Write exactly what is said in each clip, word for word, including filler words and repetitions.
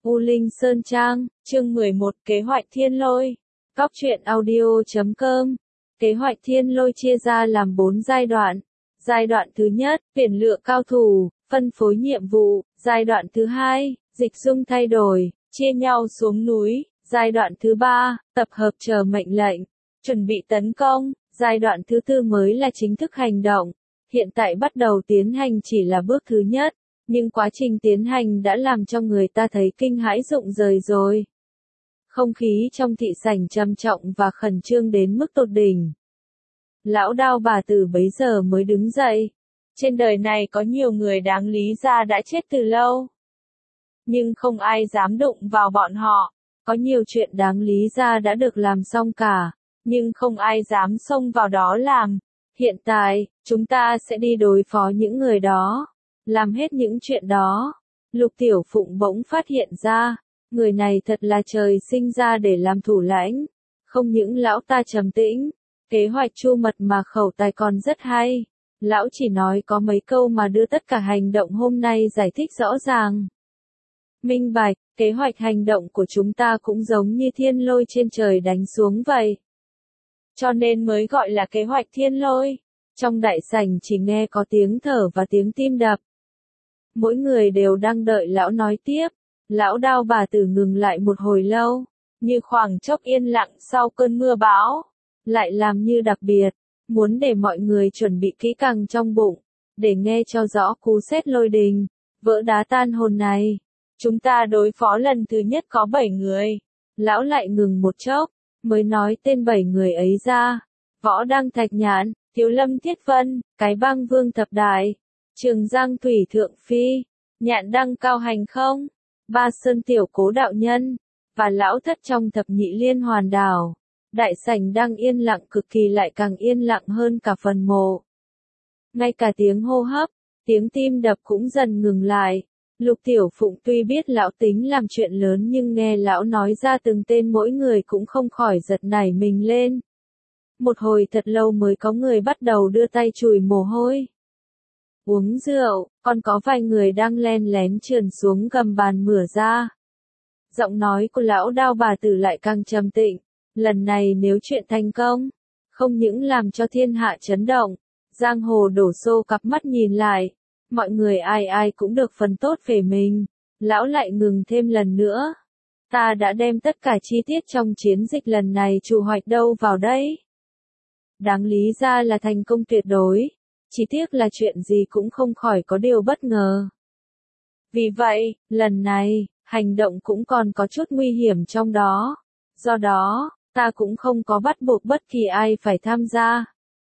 U Linh Sơn Trang, chương mười một, Kế hoạch Thiên Lôi. Góc truyện audio chấm com. Kế hoạch Thiên Lôi chia ra làm bốn giai đoạn. Giai đoạn thứ nhất, tuyển lựa cao thủ, phân phối nhiệm vụ. Giai đoạn thứ hai, dịch dung thay đổi, chia nhau xuống núi. Giai đoạn thứ ba, tập hợp chờ mệnh lệnh, chuẩn bị tấn công. Giai đoạn thứ tư mới là chính thức hành động. Hiện tại bắt đầu tiến hành chỉ là bước thứ nhất, nhưng quá trình tiến hành đã làm cho người ta thấy kinh hãi rụng rời rồi. Không khí trong thị sảnh trầm trọng và khẩn trương đến mức tột đỉnh. Lão Đao bà Tử bấy giờ mới đứng dậy. Trên đời này có nhiều người đáng lý ra đã chết từ lâu, nhưng không ai dám đụng vào bọn họ. Có nhiều chuyện đáng lý ra đã được làm xong cả, nhưng không ai dám xông vào đó làm. Hiện tại, chúng ta sẽ đi đối phó những người đó, làm hết những chuyện đó. Lục Tiểu Phụng bỗng phát hiện ra, người này thật là trời sinh ra để làm thủ lãnh. Không những lão ta trầm tĩnh, kế hoạch chu mật mà khẩu tài còn rất hay. Lão chỉ nói có mấy câu mà đưa tất cả hành động hôm nay giải thích rõ ràng. Minh bạch, kế hoạch hành động của chúng ta cũng giống như thiên lôi trên trời đánh xuống vậy. Cho nên mới gọi là kế hoạch thiên lôi. Trong đại sảnh chỉ nghe có tiếng thở và tiếng tim đập. Mỗi người đều đang đợi lão nói tiếp. Lão Đao bà Tử ngừng lại một hồi lâu, như khoảng chốc yên lặng sau cơn mưa bão. Lại làm như đặc biệt, muốn để mọi người chuẩn bị kỹ càng trong bụng, để nghe cho rõ cú sét lôi đình, vỡ đá tan hồn này. Chúng ta đối phó lần thứ nhất có bảy người. Lão lại ngừng một chốc, mới nói tên bảy người ấy ra. Võ Đăng Thạch Nhạn, Thiếu Lâm Thiết Vân, Cái Bang Vương Thập Đại, Trường Giang Thủy Thượng Phi, Nhạn Đăng Cao Hành Không, Ba Sơn Tiểu Cố Đạo Nhân, và Lão Thất trong Thập Nhị Liên Hoàn Đảo. Đại sảnh đang yên lặng cực kỳ lại càng yên lặng hơn cả phần mộ. Ngay cả tiếng hô hấp, tiếng tim đập cũng dần ngừng lại. Lục Tiểu Phụng tuy biết lão tính làm chuyện lớn nhưng nghe lão nói ra từng tên mỗi người cũng không khỏi giật nảy mình lên. Một hồi thật lâu mới có người bắt đầu đưa tay chùi mồ hôi. Uống rượu, còn có vài người đang len lén trườn xuống gầm bàn mửa ra. Giọng nói của lão Đao bà Tử lại càng trầm tĩnh. Lần này nếu chuyện thành công, không những làm cho thiên hạ chấn động, giang hồ đổ xô cặp mắt nhìn lại. Mọi người ai ai cũng được phần tốt về mình. Lão lại ngừng thêm lần nữa. Ta đã đem tất cả chi tiết trong chiến dịch lần này chủ hoạch đâu vào đây. Đáng lý ra là thành công tuyệt đối. Chỉ tiếc là chuyện gì cũng không khỏi có điều bất ngờ. Vì vậy, lần này, hành động cũng còn có chút nguy hiểm trong đó. Do đó, ta cũng không có bắt buộc bất kỳ ai phải tham gia.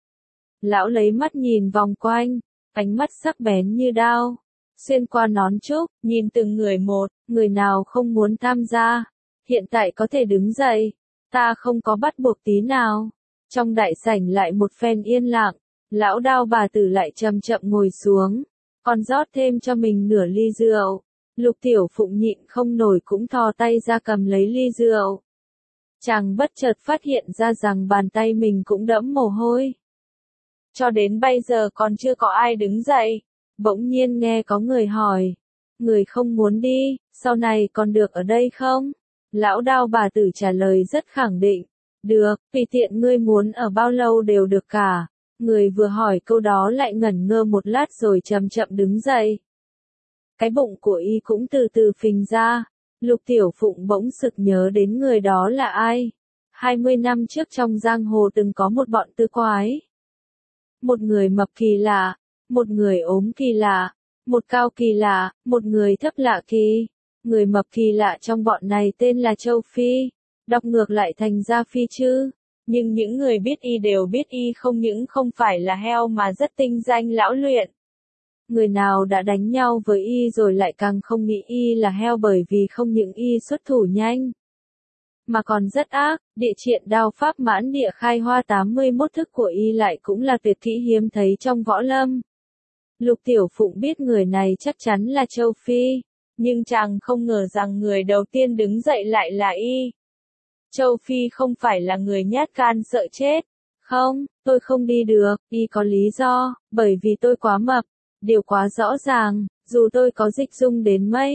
Lão lấy mắt nhìn vòng quanh. Ánh mắt sắc bén như đao, xuyên qua nón trúc, nhìn từng người một, người nào không muốn tham gia, hiện tại có thể đứng dậy, ta không có bắt buộc tí nào. Trong đại sảnh lại một phen yên lặng, lão Đao bà Tử lại chậm chậm ngồi xuống, còn rót thêm cho mình nửa ly rượu. Lục Tiểu Phụng nhịn không nổi cũng thò tay ra cầm lấy ly rượu. Chàng bất chợt phát hiện ra rằng bàn tay mình cũng đẫm mồ hôi. Cho đến bây giờ còn chưa có ai đứng dậy. Bỗng nhiên nghe có người hỏi. Người không muốn đi, sau này còn được ở đây không? Lão Đao bà Tử trả lời rất khẳng định. Được, tùy tiện ngươi muốn ở bao lâu đều được cả. Người vừa hỏi câu đó lại ngẩn ngơ một lát rồi chậm chậm đứng dậy. Cái bụng của y cũng từ từ phình ra. Lục Tiểu Phụng bỗng sực nhớ đến người đó là ai. Hai mươi năm trước trong giang hồ từng có một bọn tứ quái. Một người mập kỳ lạ, một người ốm kỳ lạ, một cao kỳ lạ, một người thấp lạ kỳ. Người mập kỳ lạ trong bọn này tên là Châu Phi, đọc ngược lại thành Gia Phi chứ. Nhưng những người biết y đều biết y không những không phải là heo mà rất tinh danh lão luyện. Người nào đã đánh nhau với y rồi lại càng không nghĩ y là heo bởi vì không những y xuất thủ nhanh, mà còn rất ác. Địa triện đao pháp mãn địa khai hoa tám mươi mốt thức của y lại cũng là tuyệt kỹ hiếm thấy trong võ lâm. Lục Tiểu Phụng biết người này chắc chắn là Châu Phi, nhưng chàng không ngờ rằng người đầu tiên đứng dậy lại là y. Châu Phi không phải là người nhát gan sợ chết. Không, tôi không đi được, y có lý do, bởi vì tôi quá mập. Điều quá rõ ràng, dù tôi có dịch dung đến mấy,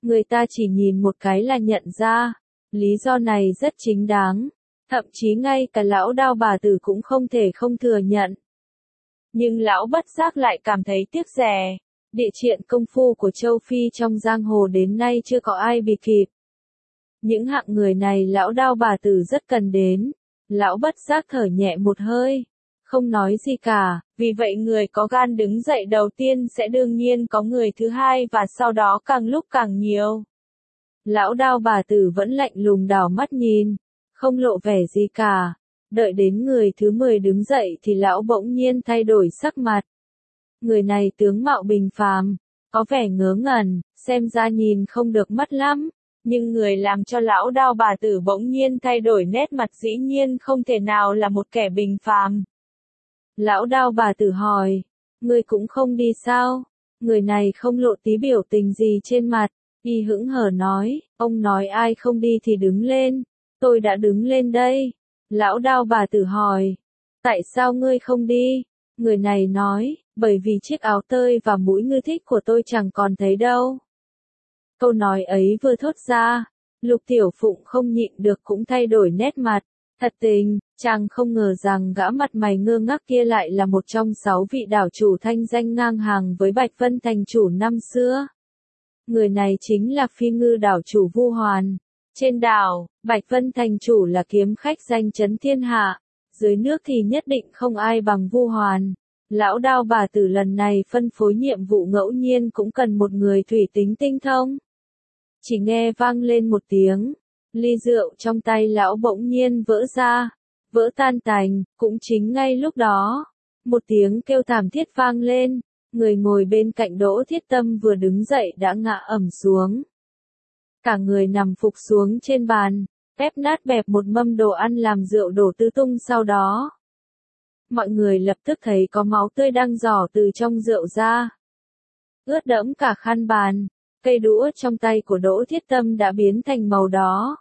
người ta chỉ nhìn một cái là nhận ra. Lý do này rất chính đáng, thậm chí ngay cả lão Đao bà tử cũng không thể không thừa nhận. Nhưng lão bất giác lại cảm thấy tiếc rẻ. Địa triện công phu của châu Phi trong giang hồ đến nay chưa có ai bì kịp. Những hạng người này lão Đao bà tử rất cần đến. Lão bất giác thở nhẹ một hơi, không nói gì cả, vì vậy người có gan đứng dậy đầu tiên sẽ đương nhiên có người thứ hai và sau đó càng lúc càng nhiều. Lão Đao bà tử vẫn lạnh lùng đảo mắt nhìn, không lộ vẻ gì cả. Đợi đến người thứ mười đứng dậy thì lão bỗng nhiên thay đổi sắc mặt. Người này tướng mạo bình phàm, có vẻ ngớ ngẩn, xem ra nhìn không được mắt lắm. Nhưng người làm cho lão Đao bà tử bỗng nhiên thay đổi nét mặt dĩ nhiên không thể nào là một kẻ bình phàm. Lão Đao bà tử hỏi, ngươi cũng không đi sao? Người này không lộ tí biểu tình gì trên mặt, y hững hờ nói, ông nói ai không đi thì đứng lên, tôi đã đứng lên đây. Lão Đao bà tử hỏi, tại sao ngươi không đi? Người này nói, bởi vì chiếc áo tơi và mũi ngư thích của tôi chẳng còn thấy đâu. Câu nói ấy vừa thốt ra, Lục Tiểu Phụng không nhịn được cũng thay đổi nét mặt. Thật tình, chàng không ngờ rằng gã mặt mày ngơ ngác kia lại là một trong sáu vị đảo chủ thanh danh ngang hàng với Bạch Vân thành chủ năm xưa. Người này chính là phi ngư đảo chủ Vu Hoàn. Trên đảo, Bạch Vân thành chủ là kiếm khách danh chấn thiên hạ. Dưới nước thì nhất định không ai bằng Vu Hoàn. Lão Đao bà tử lần này phân phối nhiệm vụ ngẫu nhiên cũng cần một người thủy tính tinh thông. Chỉ nghe vang lên một tiếng, ly rượu trong tay lão bỗng nhiên vỡ ra, vỡ tan tành, cũng chính ngay lúc đó. Một tiếng kêu thảm thiết vang lên, người ngồi bên cạnh Đỗ Thiết Tâm vừa đứng dậy đã ngã ẩm xuống. Cả người nằm phục xuống trên bàn, ép nát bẹp một mâm đồ ăn làm rượu đổ tứ tung sau đó. Mọi người lập tức thấy có máu tươi đang rỏ từ trong rượu ra. Ướt đẫm cả khăn bàn, cây đũa trong tay của Đỗ Thiết Tâm đã biến thành màu đó.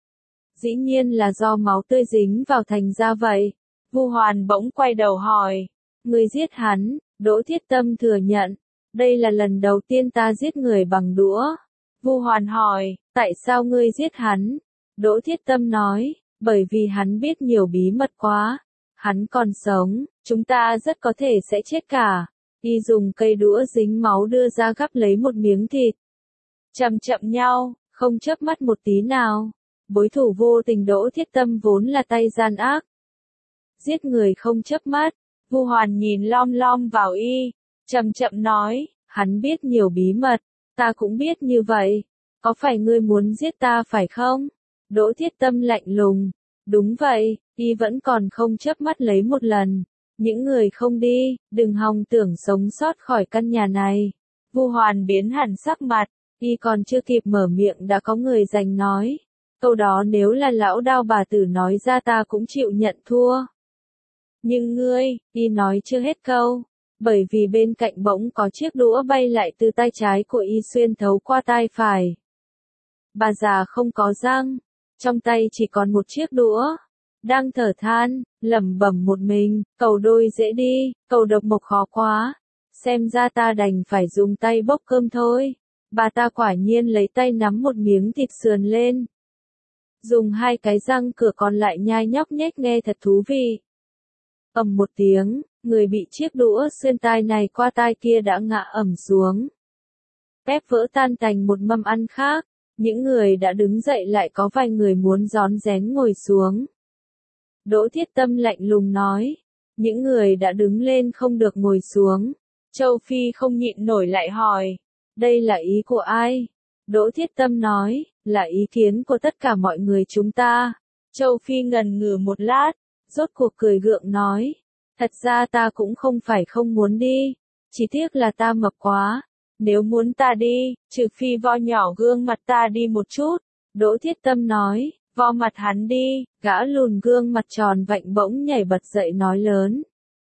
Dĩ nhiên là do máu tươi dính vào thành ra vậy. Vu Hoàn bỗng quay đầu hỏi, ngươi giết hắn? Đỗ Thiết Tâm thừa nhận, đây là lần đầu tiên ta giết người bằng đũa. Vu Hoàn hỏi, tại sao ngươi giết hắn? Đỗ Thiết Tâm nói, bởi vì hắn biết nhiều bí mật quá. Hắn còn sống, chúng ta rất có thể sẽ chết cả. Y dùng cây đũa dính máu đưa ra gắp lấy một miếng thịt. Chậm chậm nhau, không chớp mắt một tí nào. Bối thủ vô tình Đỗ Thiết Tâm vốn là tay gian ác. Giết người không chớp mắt. Vu Hoàn nhìn lom lom vào y, chậm chậm nói, hắn biết nhiều bí mật, ta cũng biết như vậy. Có phải ngươi muốn giết ta phải không? Đỗ Thiết Tâm lạnh lùng. Đúng vậy, y vẫn còn không chớp mắt lấy một lần. Những người không đi, đừng hòng tưởng sống sót khỏi căn nhà này. Vu Hoàn biến hẳn sắc mặt, y còn chưa kịp mở miệng đã có người giành nói. Câu đó nếu là lão Đao bà tử nói ra ta cũng chịu nhận thua. Nhưng ngươi, y nói chưa hết câu, bởi vì bên cạnh bỗng có chiếc đũa bay lại từ tay trái của y xuyên thấu qua tay phải. Bà già không có răng, trong tay chỉ còn một chiếc đũa, đang thở than, lẩm bẩm một mình, cầu đôi dễ đi, cầu độc mộc khó quá, xem ra ta đành phải dùng tay bốc cơm thôi. Bà ta quả nhiên lấy tay nắm một miếng thịt sườn lên, dùng hai cái răng cửa còn lại nhai nhóc nhách nghe thật thú vị. Ầm một tiếng, người bị chiếc đũa xuyên tai này qua tai kia đã ngã ẩm xuống. Ép vỡ tan thành một mâm ăn khác, những người đã đứng dậy lại có vài người muốn rón rén ngồi xuống. Đỗ Thiết Tâm lạnh lùng nói, những người đã đứng lên không được ngồi xuống. Châu Phi không nhịn nổi lại hỏi, đây là ý của ai? Đỗ Thiết Tâm nói, là ý kiến của tất cả mọi người chúng ta. Châu Phi ngần ngừ một lát, rốt cuộc cười gượng nói, thật ra ta cũng không phải không muốn đi, chỉ tiếc là ta mập quá. Nếu muốn ta đi, trừ phi vo nhỏ gương mặt ta đi một chút. Đỗ Thiết Tâm nói, vo mặt hắn đi. Gã lùn gương mặt tròn vạnh bỗng nhảy bật dậy nói lớn.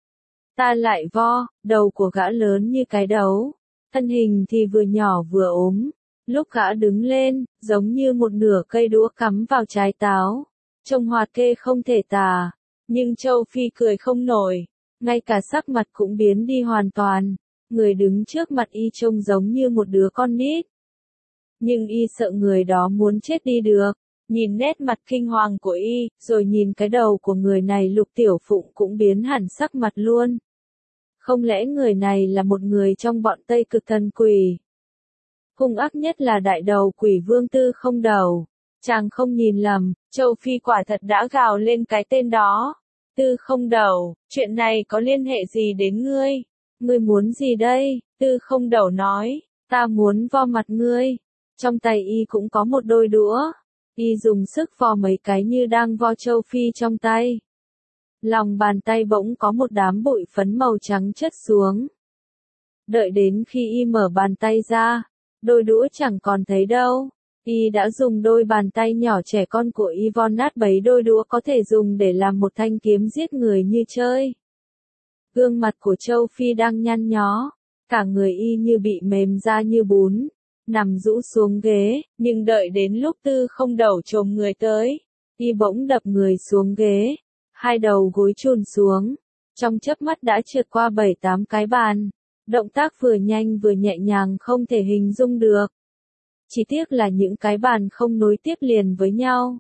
Ta lại vo. Đầu của gã lớn như cái đấu, thân hình thì vừa nhỏ vừa ốm. Lúc gã đứng lên, giống như một nửa cây đũa cắm vào trái táo, trông hoạt kê không thể tả. Nhưng Châu Phi cười không nổi, ngay cả sắc mặt cũng biến đi hoàn toàn. Người đứng trước mặt y trông giống như một đứa con nít. nhưng y sợ người đó muốn chết đi được. Nhìn nét mặt kinh hoàng của y, rồi nhìn cái đầu của người này, Lục Tiểu Phụng cũng biến hẳn sắc mặt luôn. Không lẽ người này là một người trong bọn Tây Cực Thần Quỷ? Hung ác nhất là đại đầu quỷ vương Tư Không Đầu. Chàng không nhìn lầm, Châu Phi quả thật đã gào lên cái tên đó. Tư Không Đầu, chuyện này có liên hệ gì đến ngươi? Ngươi muốn gì đây? Tư Không Đầu nói, ta muốn vo mặt ngươi. Trong tay y cũng có một đôi đũa. Y dùng sức vo mấy cái như đang vo Châu Phi trong tay. Lòng bàn tay bỗng có một đám bụi phấn màu trắng chất xuống. Đợi đến khi y mở bàn tay ra, đôi đũa chẳng còn thấy đâu. Y đã dùng đôi bàn tay nhỏ trẻ con của y vo nát bấy đôi đũa có thể dùng để làm một thanh kiếm giết người như chơi. Gương mặt của Châu Phi đang nhăn nhó, cả người y như bị mềm ra như bún, nằm rũ xuống ghế, nhưng đợi đến lúc Tư Không Đầu chồm người tới, y bỗng đập người xuống ghế, hai đầu gối chùn xuống, trong chớp mắt đã trượt qua bảy tám cái bàn, động tác vừa nhanh vừa nhẹ nhàng không thể hình dung được. Chỉ tiếc là những cái bàn không nối tiếp liền với nhau.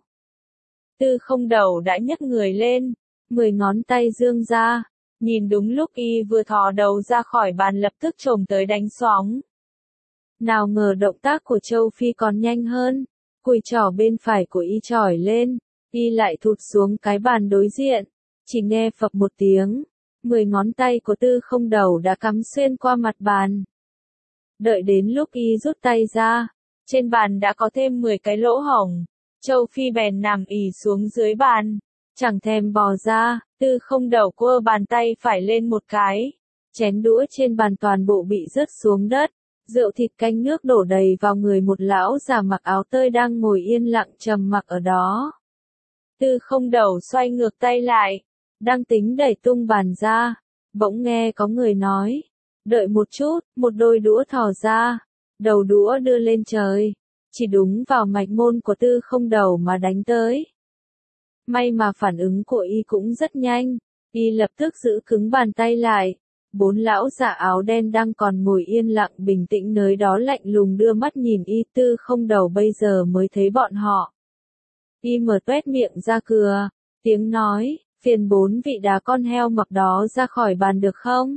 Tư Không Đầu đã nhấc người lên, mười ngón tay giương ra, nhìn đúng lúc y vừa thò đầu ra khỏi bàn lập tức chồm tới đánh sóng. Nào ngờ động tác của Châu Phi còn nhanh hơn, cùi trỏ bên phải của y chỏi lên, y lại thụt xuống cái bàn đối diện, chỉ nghe phập một tiếng, mười ngón tay của Tư Không Đầu đã cắm xuyên qua mặt bàn. Đợi đến lúc y rút tay ra, trên bàn đã có thêm mười cái lỗ hổng, Châu Phi bèn nằm ì xuống dưới bàn, chẳng thèm bò ra. Tư Không Đầu quơ bàn tay phải lên một cái, chén đũa trên bàn toàn bộ bị rớt xuống đất, rượu thịt canh nước đổ đầy vào người một lão già mặc áo tơi đang ngồi yên lặng trầm mặc ở đó. Tư Không Đầu xoay ngược tay lại, đang tính đẩy tung bàn ra, bỗng nghe có người nói, đợi một chút, một đôi đũa thò ra, đầu đũa đưa lên trời, chỉ đúng vào mạch môn của Tư Không Đầu mà đánh tới. May mà phản ứng của y cũng rất nhanh, y lập tức giữ cứng bàn tay lại. Bốn lão già áo đen đang còn ngồi yên lặng bình tĩnh nơi đó lạnh lùng đưa mắt nhìn y. Tư Không Đầu bây giờ mới thấy bọn họ. Y mở toét miệng ra cừa, tiếng nói, phiền bốn vị đá con heo mập đó ra khỏi bàn được không?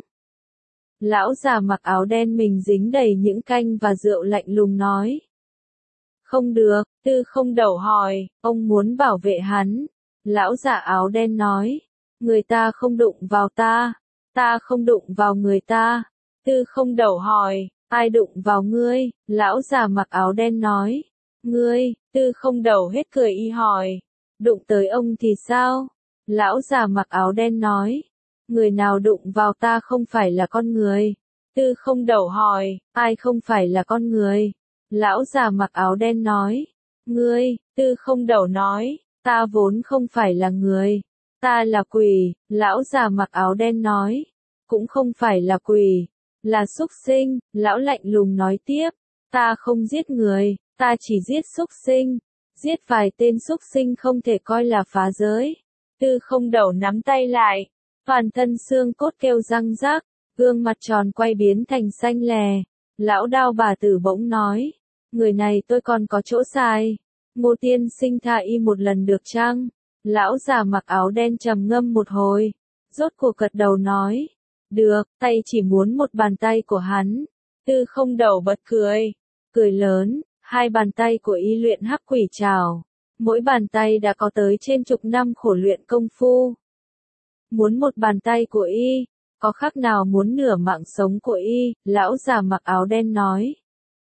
Lão già mặc áo đen mình dính đầy những canh và rượu lạnh lùng nói. Không được, Tư Không Đầu hỏi, ông muốn bảo vệ hắn. Lão già áo đen nói, người ta không đụng vào ta, ta không đụng vào người ta. Tư Không Đầu hỏi, ai đụng vào ngươi? Lão già mặc áo đen nói, ngươi. Tư Không Đầu hết cười y hỏi, đụng tới ông thì sao? Lão già mặc áo đen nói, người nào đụng vào ta không phải là con người. Tư Không Đầu hỏi, ai không phải là con người? Lão già mặc áo đen nói, ngươi. Tư Không Đầu nói, ta vốn không phải là người, ta là quỷ. Lão già mặc áo đen nói, cũng không phải là quỷ, là súc sinh. Lão lạnh lùng nói tiếp, ta không giết người, ta chỉ giết súc sinh, giết vài tên súc sinh không thể coi là phá giới. Tư Không Đầu nắm tay lại, toàn thân xương cốt kêu răng rắc, gương mặt tròn quay biến thành xanh lè. Lão Đao Bà Tử bỗng nói, người này tôi còn có chỗ sai. Ngô tiên sinh tha y một lần được chăng? Lão già mặc áo đen trầm ngâm một hồi, rốt cuộc gật đầu nói, được, tay chỉ muốn một bàn tay của hắn. Tư Không Đầu bật cười, cười lớn, hai bàn tay của y luyện hắc quỷ trảo, mỗi bàn tay đã có tới trên chục năm khổ luyện công phu. Muốn một bàn tay của y, có khác nào muốn nửa mạng sống của y? Lão già mặc áo đen nói,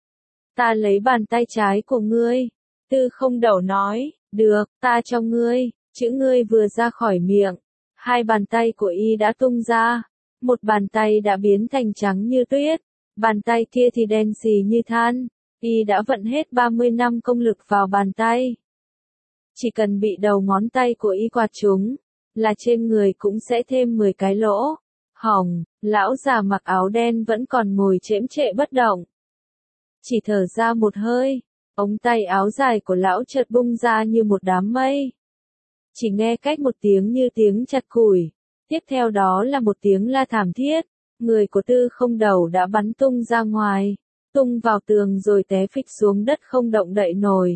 ta lấy bàn tay trái của ngươi. Tư Không Đầu nói, được, ta cho ngươi. Chữ ngươi vừa ra khỏi miệng, hai bàn tay của y đã tung ra, một bàn tay đã biến thành trắng như tuyết, bàn tay kia thì đen xì như than. Y đã vận hết ba mươi năm công lực vào bàn tay. Chỉ cần bị đầu ngón tay của y quạt trúng, là trên người cũng sẽ thêm mười cái lỗ hổng. Lão già mặc áo đen vẫn còn ngồi chễm chệ bất động, chỉ thở ra một hơi, ống tay áo dài của lão chợt bung ra như một đám mây. Chỉ nghe cách một tiếng như tiếng chặt củi, tiếp theo đó là một tiếng la thảm thiết, người của Tư Không Đầu đã bắn tung ra ngoài, tung vào tường rồi té phịch xuống đất không động đậy nổi.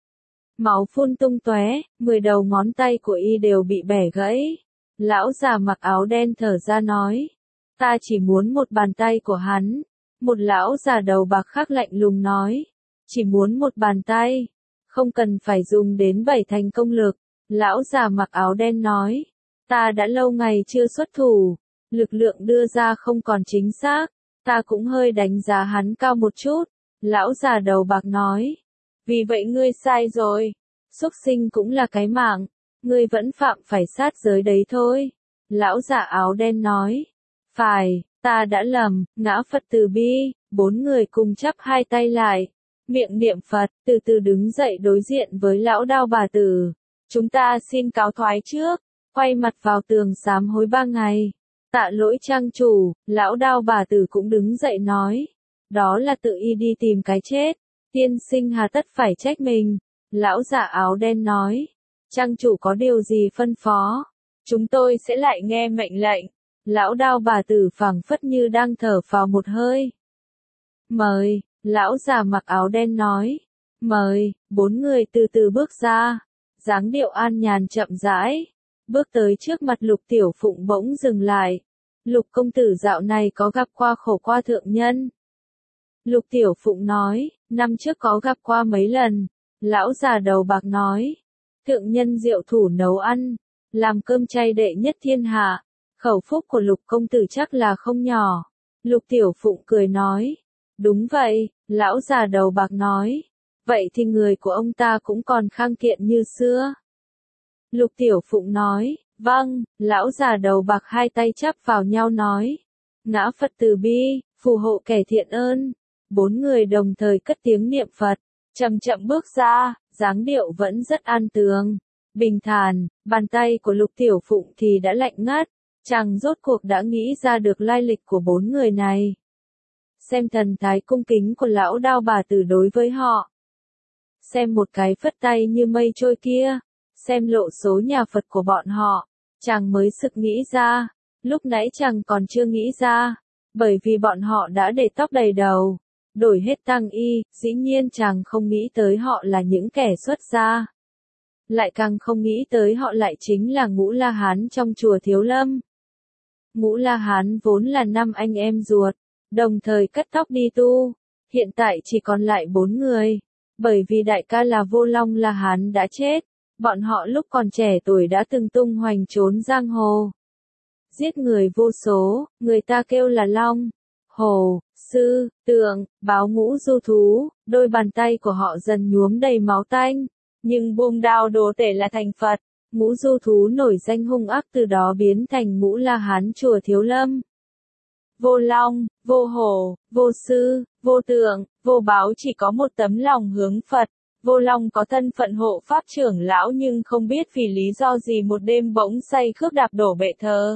Máu phun tung tóe, mười đầu ngón tay của y đều bị bẻ gãy. Lão già mặc áo đen thở ra nói, ta chỉ muốn một bàn tay của hắn. Một lão già đầu bạc khác lạnh lùng nói, chỉ muốn một bàn tay, không cần phải dùng đến bảy thành công lực. Lão già mặc áo đen nói, ta đã lâu ngày chưa xuất thủ, lực lượng đưa ra không còn chính xác, ta cũng hơi đánh giá hắn cao một chút. Lão già đầu bạc nói, vì vậy ngươi sai rồi, súc sinh cũng là cái mạng, ngươi vẫn phạm phải sát giới đấy thôi. Lão già áo đen nói, phải, ta đã lầm, ngã Phật từ bi. Bốn người cùng chắp hai tay lại, miệng niệm Phật, từ từ đứng dậy đối diện với lão Đao Bà Tử. Chúng ta xin cáo thoái trước, quay mặt vào tường sám hối ba ngày. Tạ lỗi trang chủ. Lão Đao Bà Tử cũng đứng dậy nói, đó là tự y đi tìm cái chết, tiên sinh hà tất phải trách mình. Lão già áo đen nói, trang chủ có điều gì phân phó, chúng tôi sẽ lại nghe mệnh lệnh. Lão Đao Bà Tử phảng phất như đang thở phào một hơi. Mời. Lão già mặc áo đen nói, mời. Bốn người từ từ bước ra, dáng điệu an nhàn chậm rãi, bước tới trước mặt Lục Tiểu Phụng bỗng dừng lại. Lục công tử dạo này có gặp qua Khổ Qua thượng nhân? Lục Tiểu Phụng nói, năm trước có gặp qua mấy lần. Lão già đầu bạc nói, thượng nhân diệu thủ nấu ăn, làm cơm chay đệ nhất thiên hạ, khẩu phúc của Lục công tử chắc là không nhỏ. Lục Tiểu Phụng cười nói, đúng vậy. Lão già đầu bạc nói, vậy thì người của ông ta cũng còn khang kiện như xưa. Lục Tiểu Phụng nói, vâng. Lão già đầu bạc hai tay chắp vào nhau nói, ngã Phật từ bi, phù hộ kẻ thiện ơn. Bốn người đồng thời cất tiếng niệm Phật, chậm chậm bước ra, dáng điệu vẫn rất an tường, bình thản. Bàn tay của Lục Tiểu Phụng thì đã lạnh ngắt, chàng rốt cuộc đã nghĩ ra được lai lịch của bốn người này. Xem thần thái cung kính của lão Đao Bà Tử đối với họ, xem một cái phất tay như mây trôi kia, xem lộ số nhà Phật của bọn họ, chàng mới sực nghĩ ra, lúc nãy chàng còn chưa nghĩ ra, bởi vì bọn họ đã để tóc đầy đầu, đổi hết tang y, dĩ nhiên chàng không nghĩ tới họ là những kẻ xuất gia. Lại càng không nghĩ tới họ lại chính là Ngũ La Hán trong chùa Thiếu Lâm. Ngũ La Hán vốn là năm anh em ruột, đồng thời cắt tóc đi tu, hiện tại chỉ còn lại bốn người, bởi vì đại ca là Vô Long La Hán đã chết, bọn họ lúc còn trẻ tuổi đã từng tung hoành trốn giang hồ, giết người vô số, người ta kêu là Long, Hồ, Sư, Tượng, Báo ngũ du thú, đôi bàn tay của họ dần nhuốm đầy máu tanh, nhưng buông đao đồ tể là thành Phật. Ngũ du thú nổi danh hung ác từ đó biến thành Ngũ La Hán chùa Thiếu Lâm. Vô Long, Vô Hổ, Vô Sư, Vô Tượng, Vô Báo chỉ có một tấm lòng hướng Phật. Vô Long có thân phận hộ pháp trưởng lão nhưng không biết vì lý do gì một đêm bỗng say khước đạp đổ bệ thờ.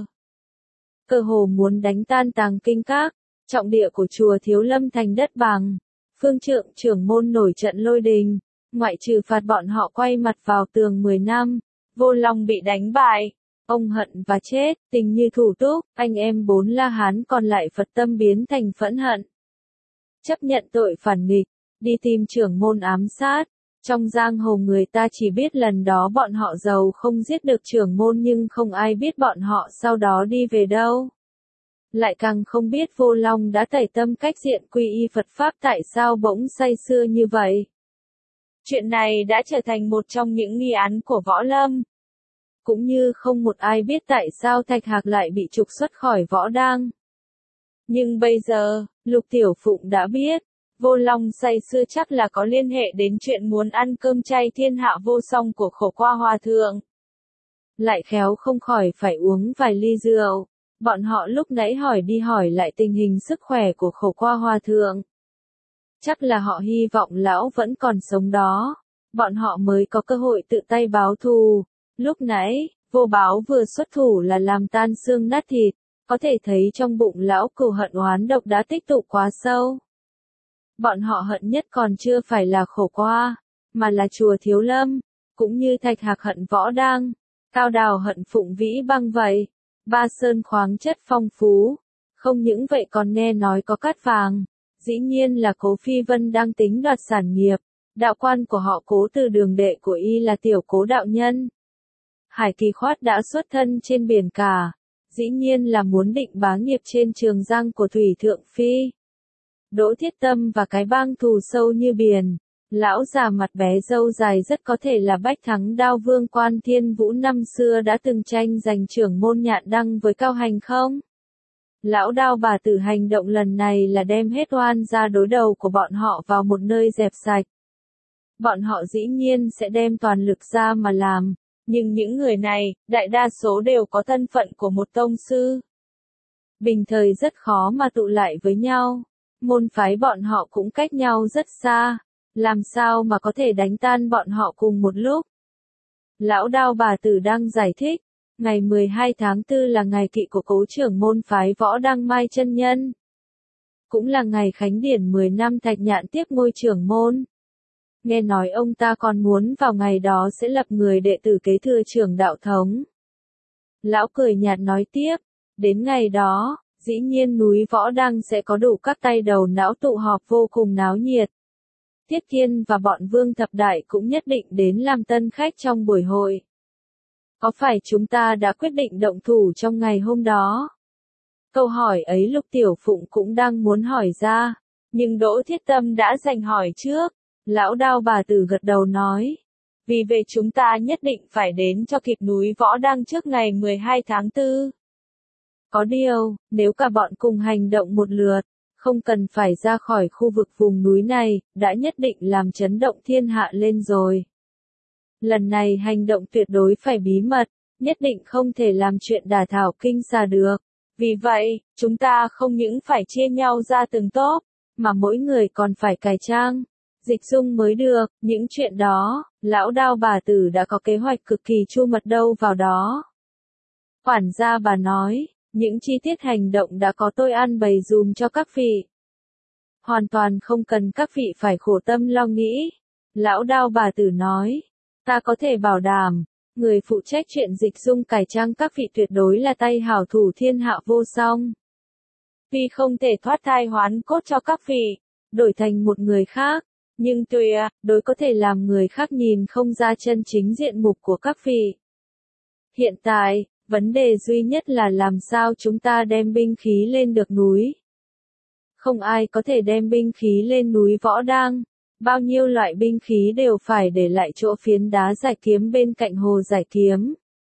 Cơ hồ muốn đánh tan tàng kinh các, trọng địa của chùa Thiếu Lâm thành đất bằng. Phương Trượng trưởng môn nổi trận lôi đình, ngoại trừ phạt bọn họ quay mặt vào tường mười năm, Vô Long bị đánh bại. Ông hận và chết, tình như thủ túc, anh em bốn La Hán còn lại Phật tâm biến thành phẫn hận. Chấp nhận tội phản nghịch, đi tìm trưởng môn ám sát. Trong giang hồ người ta chỉ biết lần đó bọn họ giàu không giết được trưởng môn nhưng không ai biết bọn họ sau đó đi về đâu. Lại càng không biết Vô Long đã tẩy tâm cách diện quy y Phật Pháp tại sao bỗng say sưa như vậy. Chuyện này đã trở thành một trong những nghi án của Võ Lâm. Cũng như không một ai biết tại sao Thạch Hạc lại bị trục xuất khỏi Võ Đang. Nhưng bây giờ, Lục Tiểu Phụng đã biết, Vô Long say sưa chắc là có liên hệ đến chuyện muốn ăn cơm chay thiên hạ vô song của Khổ Qua Hòa Thượng. Lại khéo không khỏi phải uống vài ly rượu. Bọn họ lúc nãy hỏi đi hỏi lại tình hình sức khỏe của Khổ Qua Hòa Thượng. Chắc là họ hy vọng lão vẫn còn sống đó. Bọn họ mới có cơ hội tự tay báo thù. Lúc nãy, Vô Báo vừa xuất thủ là làm tan xương nát thịt, có thể thấy trong bụng lão cừu hận oán độc đã tích tụ quá sâu. Bọn họ hận nhất còn chưa phải là Khổ Qua, mà là chùa Thiếu Lâm, cũng như Thạch Hạc hận Võ Đang, Cao Đào hận Phụng Vĩ Băng vậy. Ba Sơn khoáng chất phong phú, không những vậy còn nghe nói có cát vàng, Dĩ nhiên là Cố Phi Vân đang tính đoạt sản nghiệp. Đạo quan của họ Cố từ đường đệ của y là tiểu Cố đạo nhân. Hải Kỳ Khoát đã xuất thân trên biển cả. Dĩ nhiên là muốn định bá nghiệp trên Trường Giang của Thủy Thượng Phi. Đỗ Thiết Tâm và cái bang thù sâu như biển. Lão già mặt bé râu dài rất có thể là Bách Thắng Đao Vương Quan Thiên Vũ năm xưa đã từng tranh giành trưởng môn Nhạn Đăng với Cao Hành không? Lão Đao bà tử hành động lần này là đem hết oan ra đối đầu của bọn họ vào một nơi dẹp sạch. Bọn họ dĩ nhiên sẽ đem toàn lực ra mà làm, nhưng những người này, đại đa số đều có thân phận của một tông sư. Bình thời rất khó mà tụ lại với nhau, môn phái bọn họ cũng cách nhau rất xa, làm sao mà có thể đánh tan bọn họ cùng một lúc. Lão Đao bà tử đang giải thích, ngày mười hai tháng tư là ngày kỵ của Cố trưởng môn phái Võ Đăng Mai chân nhân. Cũng là ngày khánh điển mười năm Thạch Nhạn tiếp ngôi trưởng môn. Nghe nói ông ta còn muốn vào ngày đó sẽ lập người đệ tử kế thừa trưởng đạo thống. Lão cười nhạt nói tiếp, đến ngày đó, dĩ nhiên núi Võ Đăng sẽ có đủ các tay đầu não tụ họp vô cùng náo nhiệt. Tiết Kiên và bọn Vương Thập Đại cũng nhất định đến làm tân khách trong buổi hội. Có phải chúng ta đã quyết định động thủ trong ngày hôm đó? Câu hỏi ấy Lục Tiểu Phụng cũng đang muốn hỏi ra, nhưng Đỗ Thiết Tâm đã giành hỏi trước. Lão Đao bà tử gật đầu nói, vì vậy chúng ta nhất định phải đến cho kịp núi Võ Đăng trước ngày mười hai tháng tư. Có điều, nếu cả bọn cùng hành động một lượt, không cần phải ra khỏi khu vực vùng núi này, đã nhất định làm chấn động thiên hạ lên rồi. Lần này hành động tuyệt đối phải bí mật, nhất định không thể làm chuyện đả thảo kinh xà được. Vì vậy, chúng ta không những phải chia nhau ra từng tốp, mà mỗi người còn phải cải trang, dịch dung mới được. Những chuyện đó, lão Đao bà tử đã có kế hoạch cực kỳ chu mật đâu vào đó. Quản gia bà nói, những chi tiết hành động đã có tôi an bày dùm cho các vị. Hoàn toàn không cần các vị phải khổ tâm lo nghĩ. Lão Đao bà tử nói, ta có thể bảo đảm, người phụ trách chuyện dịch dung cải trang các vị tuyệt đối là tay hảo thủ thiên hạ vô song. Tuy không thể thoát thai hoán cốt cho các vị, đổi thành một người khác, nhưng tuyệt đối có thể làm người khác nhìn không ra chân chính diện mục của các vị. Hiện tại, vấn đề duy nhất là làm sao chúng ta đem binh khí lên được núi. Không ai có thể đem binh khí lên núi Võ Đăng, bao nhiêu loại binh khí đều phải để lại chỗ phiến đá giải kiếm bên cạnh hồ giải kiếm.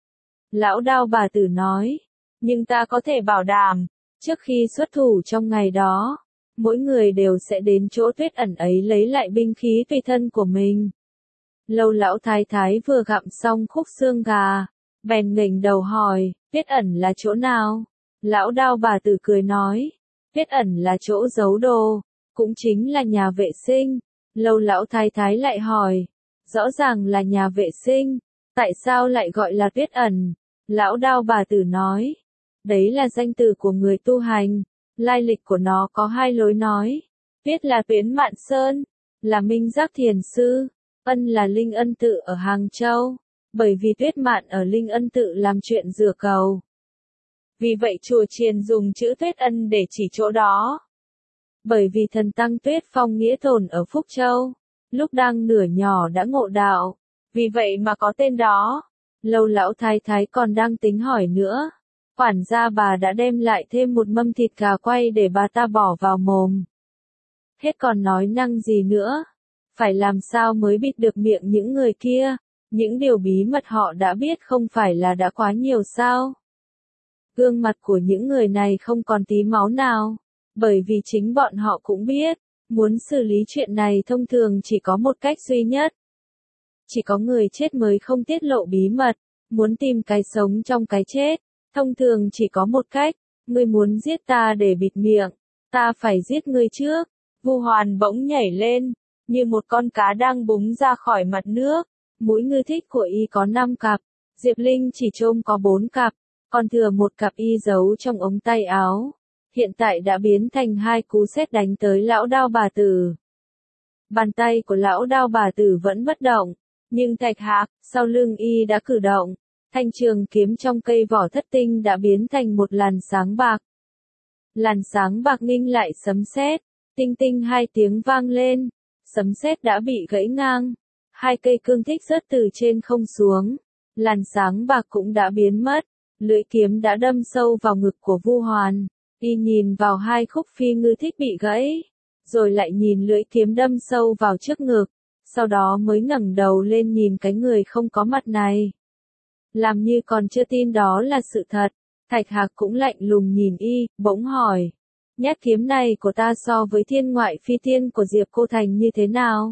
Lão Đao bà tử nói, nhưng ta có thể bảo đảm, trước khi xuất thủ trong ngày đó, mỗi người đều sẽ đến chỗ Tuyết Ẩn ấy lấy lại binh khí tùy thân của mình. Lâu lão thái thái vừa gặm xong khúc xương gà, bèn nghỉnh đầu hỏi, Tuyết Ẩn là chỗ nào? Lão Đao bà tử cười nói, Tuyết Ẩn là chỗ giấu đồ, cũng chính là nhà vệ sinh. Lâu lão thái thái lại hỏi, rõ ràng là nhà vệ sinh, tại sao lại gọi là Tuyết Ẩn? Lão Đao bà tử nói, đấy là danh từ của người tu hành, lai lịch của nó có hai lối nói. Tuyết là Tuyến Mạn Sơn, là Minh Giác Thiền Sư, Ân là Linh Ân Tự ở Hàng Châu, bởi vì Tuyết Mạn ở Linh Ân Tự làm chuyện rửa cầu. Vì vậy chùa chiền dùng chữ Tuyết Ân để chỉ chỗ đó. Bởi vì thần tăng Tuyết Phong nghĩa tồn ở Phúc Châu, lúc đang nửa nhỏ đã ngộ đạo, vì vậy mà có tên đó. Lâu lão thái thái còn đang tính hỏi nữa, quản gia bà đã đem lại thêm một mâm thịt gà quay để bà ta bỏ vào mồm. Hết còn nói năng gì nữa, phải làm sao mới bịt được miệng những người kia, những điều bí mật họ đã biết không phải là đã quá nhiều sao. Gương mặt của những người này không còn tí máu nào. Bởi vì chính bọn họ cũng biết, muốn xử lý chuyện này thông thường chỉ có một cách duy nhất. Chỉ có người chết mới không tiết lộ bí mật, muốn tìm cái sống trong cái chết, thông thường chỉ có một cách, ngươi muốn giết ta để bịt miệng, ta phải giết ngươi trước. Vu Hoàn bỗng nhảy lên, như một con cá đang búng ra khỏi mặt nước, mũi ngư thích của y có năm cặp, Diệp Linh chỉ trông có bốn cặp, còn thừa một cặp y giấu trong ống tay áo. Hiện tại đã biến thành hai cú sét đánh tới lão Đao bà tử. Bàn tay của lão Đao bà tử vẫn bất động, nhưng Thạch Hạc, sau lưng y đã cử động, thanh trường kiếm trong cây vỏ thất tinh đã biến thành một làn sáng bạc. Làn sáng bạc nghinh lại sấm sét, Tinh tinh hai tiếng vang lên, sấm sét đã bị gãy ngang, hai cây cương thích rớt từ trên không xuống, làn sáng bạc cũng đã biến mất, lưỡi kiếm đã đâm sâu vào ngực của Vu Hoàn, y nhìn vào hai khúc phi ngư thích bị gãy, rồi lại nhìn lưỡi kiếm đâm sâu vào trước ngực, sau đó mới ngẩng đầu lên nhìn cái người không có mặt này. Làm như còn chưa tin đó là sự thật, Thạch Hạc cũng lạnh lùng nhìn y, bỗng hỏi, nhát kiếm này của ta so với thiên ngoại phi tiên của Diệp Cô Thành như thế nào?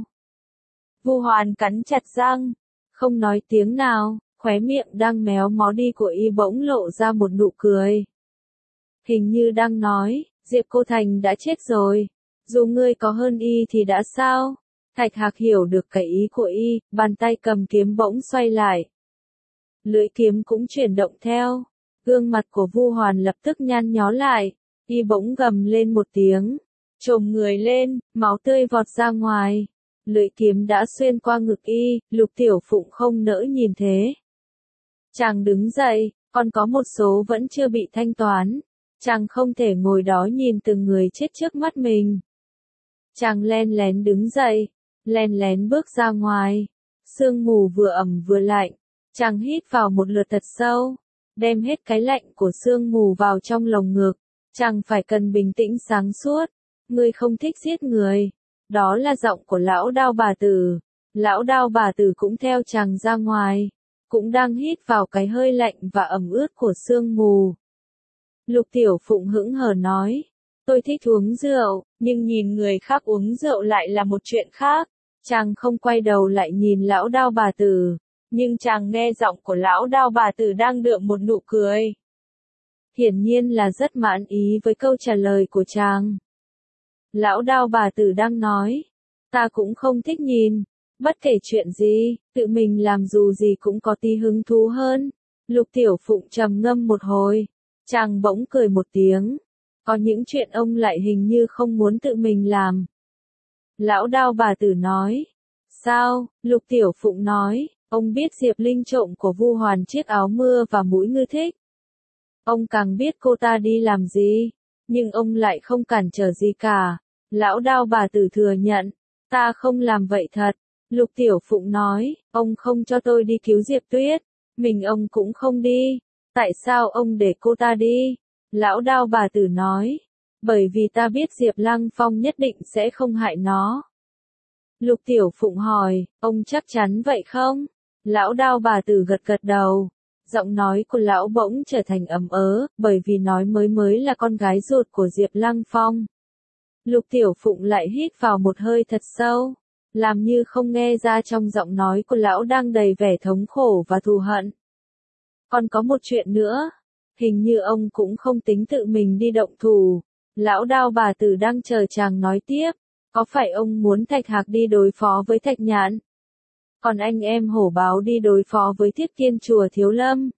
Vu Hoàn cắn chặt răng, không nói tiếng nào, khóe miệng đang méo mó đi của y bỗng lộ ra một nụ cười. Hình như đang nói, Diệp Cô Thành đã chết rồi, dù ngươi có hơn y thì đã sao? Thạch Hạc hiểu được cái ý của y, bàn tay cầm kiếm bỗng xoay lại. Lưỡi kiếm cũng chuyển động theo, gương mặt của Vu Hoàn lập tức nhăn nhó lại, y bỗng gầm lên một tiếng, chồm người lên, máu tươi vọt ra ngoài. Lưỡi kiếm đã xuyên qua ngực y, Lục Tiểu Phụng không nỡ nhìn thế. Chàng đứng dậy, còn có một số vẫn chưa bị thanh toán. Chàng không thể ngồi đó nhìn từng người chết trước mắt mình. Chàng len lén đứng dậy, len lén bước ra ngoài. Sương mù vừa ẩm vừa lạnh. Chàng hít vào một lượt thật sâu, đem hết cái lạnh của sương mù vào trong lồng ngực. Chàng phải cần bình tĩnh sáng suốt. Ngươi không thích giết người. Đó là giọng của lão Đao Bà Tử. Lão Đao Bà Tử cũng theo chàng ra ngoài, cũng đang hít vào cái hơi lạnh và ẩm ướt của sương mù. Lục Tiểu Phụng hững hờ nói, tôi thích uống rượu, nhưng nhìn người khác uống rượu lại là một chuyện khác. Chàng không quay đầu lại nhìn lão Đao Bà Tử, nhưng chàng nghe giọng của lão Đao Bà Tử đang đượm một nụ cười. Hiển nhiên là rất mãn ý với câu trả lời của chàng. Lão Đao Bà Tử đang nói, ta cũng không thích nhìn, bất kể chuyện gì, tự mình làm dù gì cũng có tí hứng thú hơn. Lục Tiểu Phụng trầm ngâm một hồi, chàng bỗng cười một tiếng, có những chuyện ông lại hình như không muốn tự mình làm. Lão Đao Bà Tử nói, sao? Lục Tiểu Phụng nói, ông biết Diệp Linh trộm của Vu Hoàn chiếc áo mưa và mũi ngư thích. Ông càng biết cô ta đi làm gì, nhưng ông lại không cản trở gì cả. Lão Đao Bà Tử thừa nhận, ta không làm vậy thật. Lục Tiểu Phụng nói, ông không cho tôi đi cứu Diệp Tuyết, mình ông cũng không đi. Tại sao ông để cô ta đi? Lão Đao Bà Tử nói, bởi vì ta biết Diệp Lăng Phong nhất định sẽ không hại nó. Lục Tiểu Phụng hỏi, ông chắc chắn vậy không? Lão Đao Bà Tử gật gật đầu. Giọng nói của lão bỗng trở thành ấm ớ, bởi vì nói mới mới là con gái ruột của Diệp Lăng Phong. Lục Tiểu Phụng lại hít vào một hơi thật sâu, làm như không nghe ra trong giọng nói của lão đang đầy vẻ thống khổ và thù hận. Còn có một chuyện nữa, hình như ông cũng không tính tự mình đi động thủ. Lão Đao Bà Tử đang chờ chàng nói tiếp, có phải ông muốn Thạch Hạc đi đối phó với Thạch Nhạn? Còn anh em Hổ Báo đi đối phó với Thiết Kiên chùa Thiếu Lâm?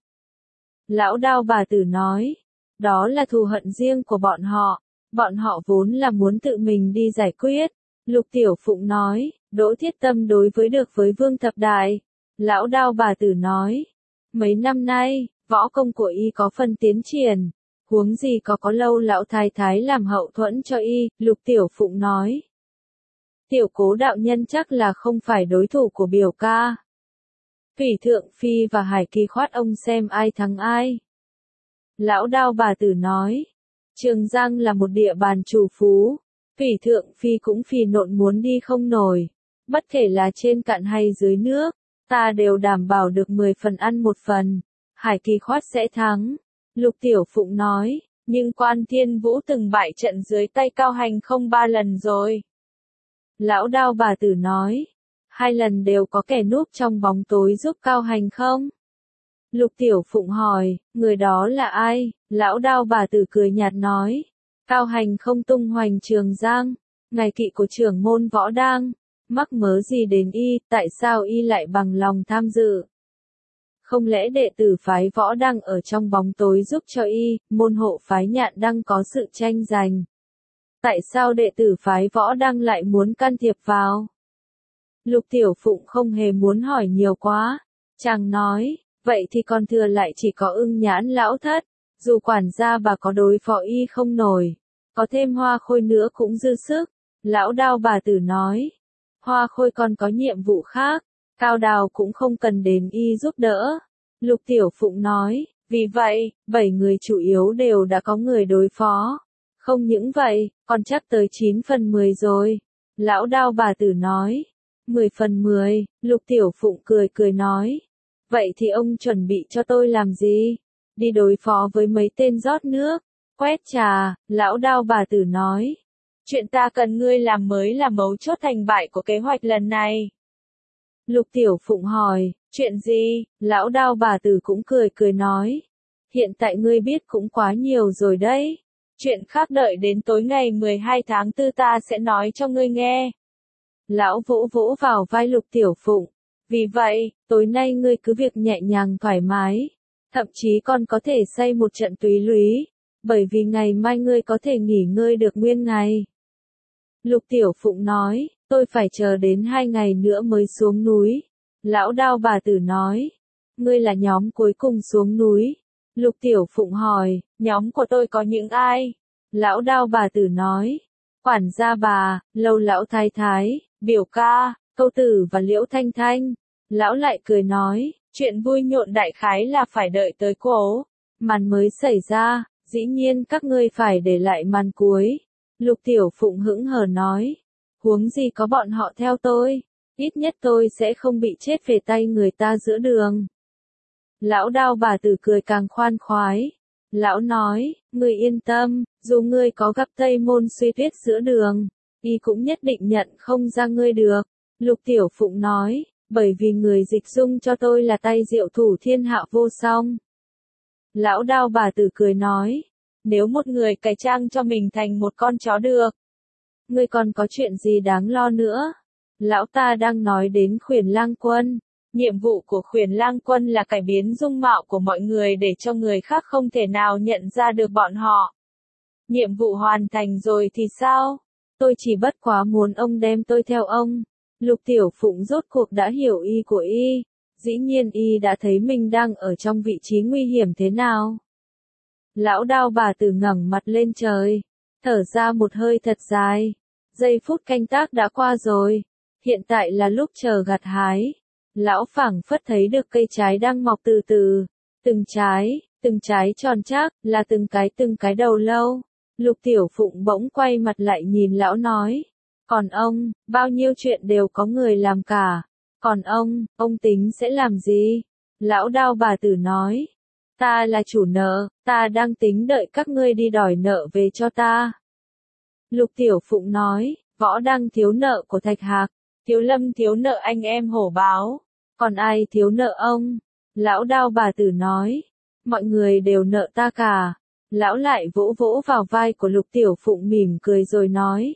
Lão Đao Bà Tử nói, đó là thù hận riêng của bọn họ, bọn họ vốn là muốn tự mình đi giải quyết. Lục Tiểu Phụng nói, Đỗ Thiết Tâm đối với được với Vương Thập Đại. Lão Đao Bà Tử nói, mấy năm nay, võ công của y có phần tiến triển, huống gì có có lâu lão thái thái làm hậu thuẫn cho y. Lục Tiểu Phụng nói, Tiểu Cố đạo nhân chắc là không phải đối thủ của biểu ca. Phỉ Thượng Phi và Hải Kỳ Khoát ông xem ai thắng ai. Lão Đao Bà Tử nói, Trường Giang là một địa bàn chủ phú, Phỉ Thượng Phi cũng phì nộn muốn đi không nổi, bất kể là trên cạn hay dưới nước, ta đều đảm bảo được mười phần ăn một phần, Hải Kỳ Khoát sẽ thắng. Lục Tiểu Phụng nói, nhưng Quan Thiên Vũ từng bại trận dưới tay Cao Hành không ba lần rồi. Lão Đao Bà Tử nói, hai lần đều có kẻ núp trong bóng tối giúp Cao Hành không? Lục Tiểu Phụng hỏi, người đó là ai? Lão Đao Bà Tử cười nhạt nói, Cao Hành không tung hoành Trường Giang, ngài kỵ của trưởng môn võ đang, mắc mớ gì đến y, tại sao y lại bằng lòng tham dự? Không lẽ đệ tử phái võ đang ở trong bóng tối giúp cho y, môn hộ phái Nhạn đang có sự tranh giành? Tại sao đệ tử phái võ đang lại muốn can thiệp vào? Lục Tiểu Phụng không hề muốn hỏi nhiều quá. Chàng nói, vậy thì còn thừa lại chỉ có Ưng Nhãn lão thất, dù quản gia bà có đối phó y không nổi, có thêm Hoa Khôi nữa cũng dư sức. Lão Đao bà tử nói. Hoa Khôi còn có nhiệm vụ khác, Cao Đào cũng không cần đến y giúp đỡ. Lục Tiểu Phụng nói, vì vậy, bảy người chủ yếu đều đã có người đối phó. Không những vậy, còn chắc tới chín phần mười rồi. Lão Đao bà tử nói. mười phần mười, Lục Tiểu Phụng cười cười nói. Vậy thì ông chuẩn bị cho tôi làm gì? Đi đối phó với mấy tên rót nước, quét trà, Lão Đao bà tử nói. Chuyện ta cần ngươi làm mới là mấu chốt thành bại của kế hoạch lần này. Lục Tiểu Phụng hỏi, chuyện gì? Lão Đao bà tử cũng cười cười nói. Hiện tại ngươi biết cũng quá nhiều rồi đấy. Chuyện khác đợi đến tối ngày mười hai tháng tư ta sẽ nói cho ngươi nghe. Lão vỗ vỗ vào vai Lục Tiểu Phụng. Vì vậy, tối nay ngươi cứ việc nhẹ nhàng thoải mái. Thậm chí còn có thể xây một trận túy lúy. Bởi vì ngày mai ngươi có thể nghỉ ngơi được nguyên ngày. Lục Tiểu Phụng nói, tôi phải chờ đến hai ngày nữa mới xuống núi. Lão Đao bà tử nói, ngươi là nhóm cuối cùng xuống núi. Lục Tiểu Phụng hỏi, nhóm của tôi có những ai? Lão Đao bà tử nói, quản gia bà, Lâu lão thái thái, biểu ca, Câu Tử và Liễu Thanh Thanh. Lão lại cười nói, chuyện vui nhộn đại khái là phải đợi tới cố màn mới xảy ra, dĩ nhiên các ngươi phải để lại màn cuối. Lục Tiểu Phụng hững hờ nói, huống gì có bọn họ theo tôi, ít nhất tôi sẽ không bị chết về tay người ta giữa đường. Lão Đao bà tử cười càng khoan khoái. Lão nói, ngươi yên tâm, dù ngươi có gặp Tây Môn Suy Tuyết giữa đường, y cũng nhất định nhận không ra ngươi được. Lục Tiểu Phụng nói, bởi vì người dịch dung cho tôi là tay diệu thủ thiên hạ vô song. Lão Đao bà tử cười nói, nếu một người cải trang cho mình thành một con chó được, ngươi còn có chuyện gì đáng lo nữa? Lão ta đang nói đến Khuyển Lang Quân. Nhiệm vụ của Khuyển Lang Quân là cải biến dung mạo của mọi người để cho người khác không thể nào nhận ra được bọn họ. Nhiệm vụ hoàn thành rồi thì sao? Tôi chỉ bất quá muốn ông đem tôi theo ông. Lục Tiểu Phụng rốt cuộc đã hiểu ý của y. Dĩ nhiên y đã thấy mình đang ở trong vị trí nguy hiểm thế nào. Lão Đao bà tử ngẩng mặt lên trời, thở ra một hơi thật dài. Giây phút canh tác đã qua rồi, hiện tại là lúc chờ gặt hái. Lão phảng phất thấy được cây trái đang mọc từ từ, từng trái, từng trái tròn chắc, là từng cái từng cái đầu lâu. Lục Tiểu Phụng bỗng quay mặt lại nhìn lão nói, còn ông, bao nhiêu chuyện đều có người làm cả. Còn ông, ông tính sẽ làm gì? Lão Đao bà tử nói, ta là chủ nợ, ta đang tính đợi các ngươi đi đòi nợ về cho ta. Lục Tiểu Phụng nói, Võ Đăng thiếu nợ của Thạch Hạc, Thiếu Lâm thiếu nợ anh em Hổ Báo, còn ai thiếu nợ ông? Lão Đao bà tử nói, mọi người đều nợ ta cả. Lão lại vỗ vỗ vào vai của Lục Tiểu Phụng mỉm cười rồi nói,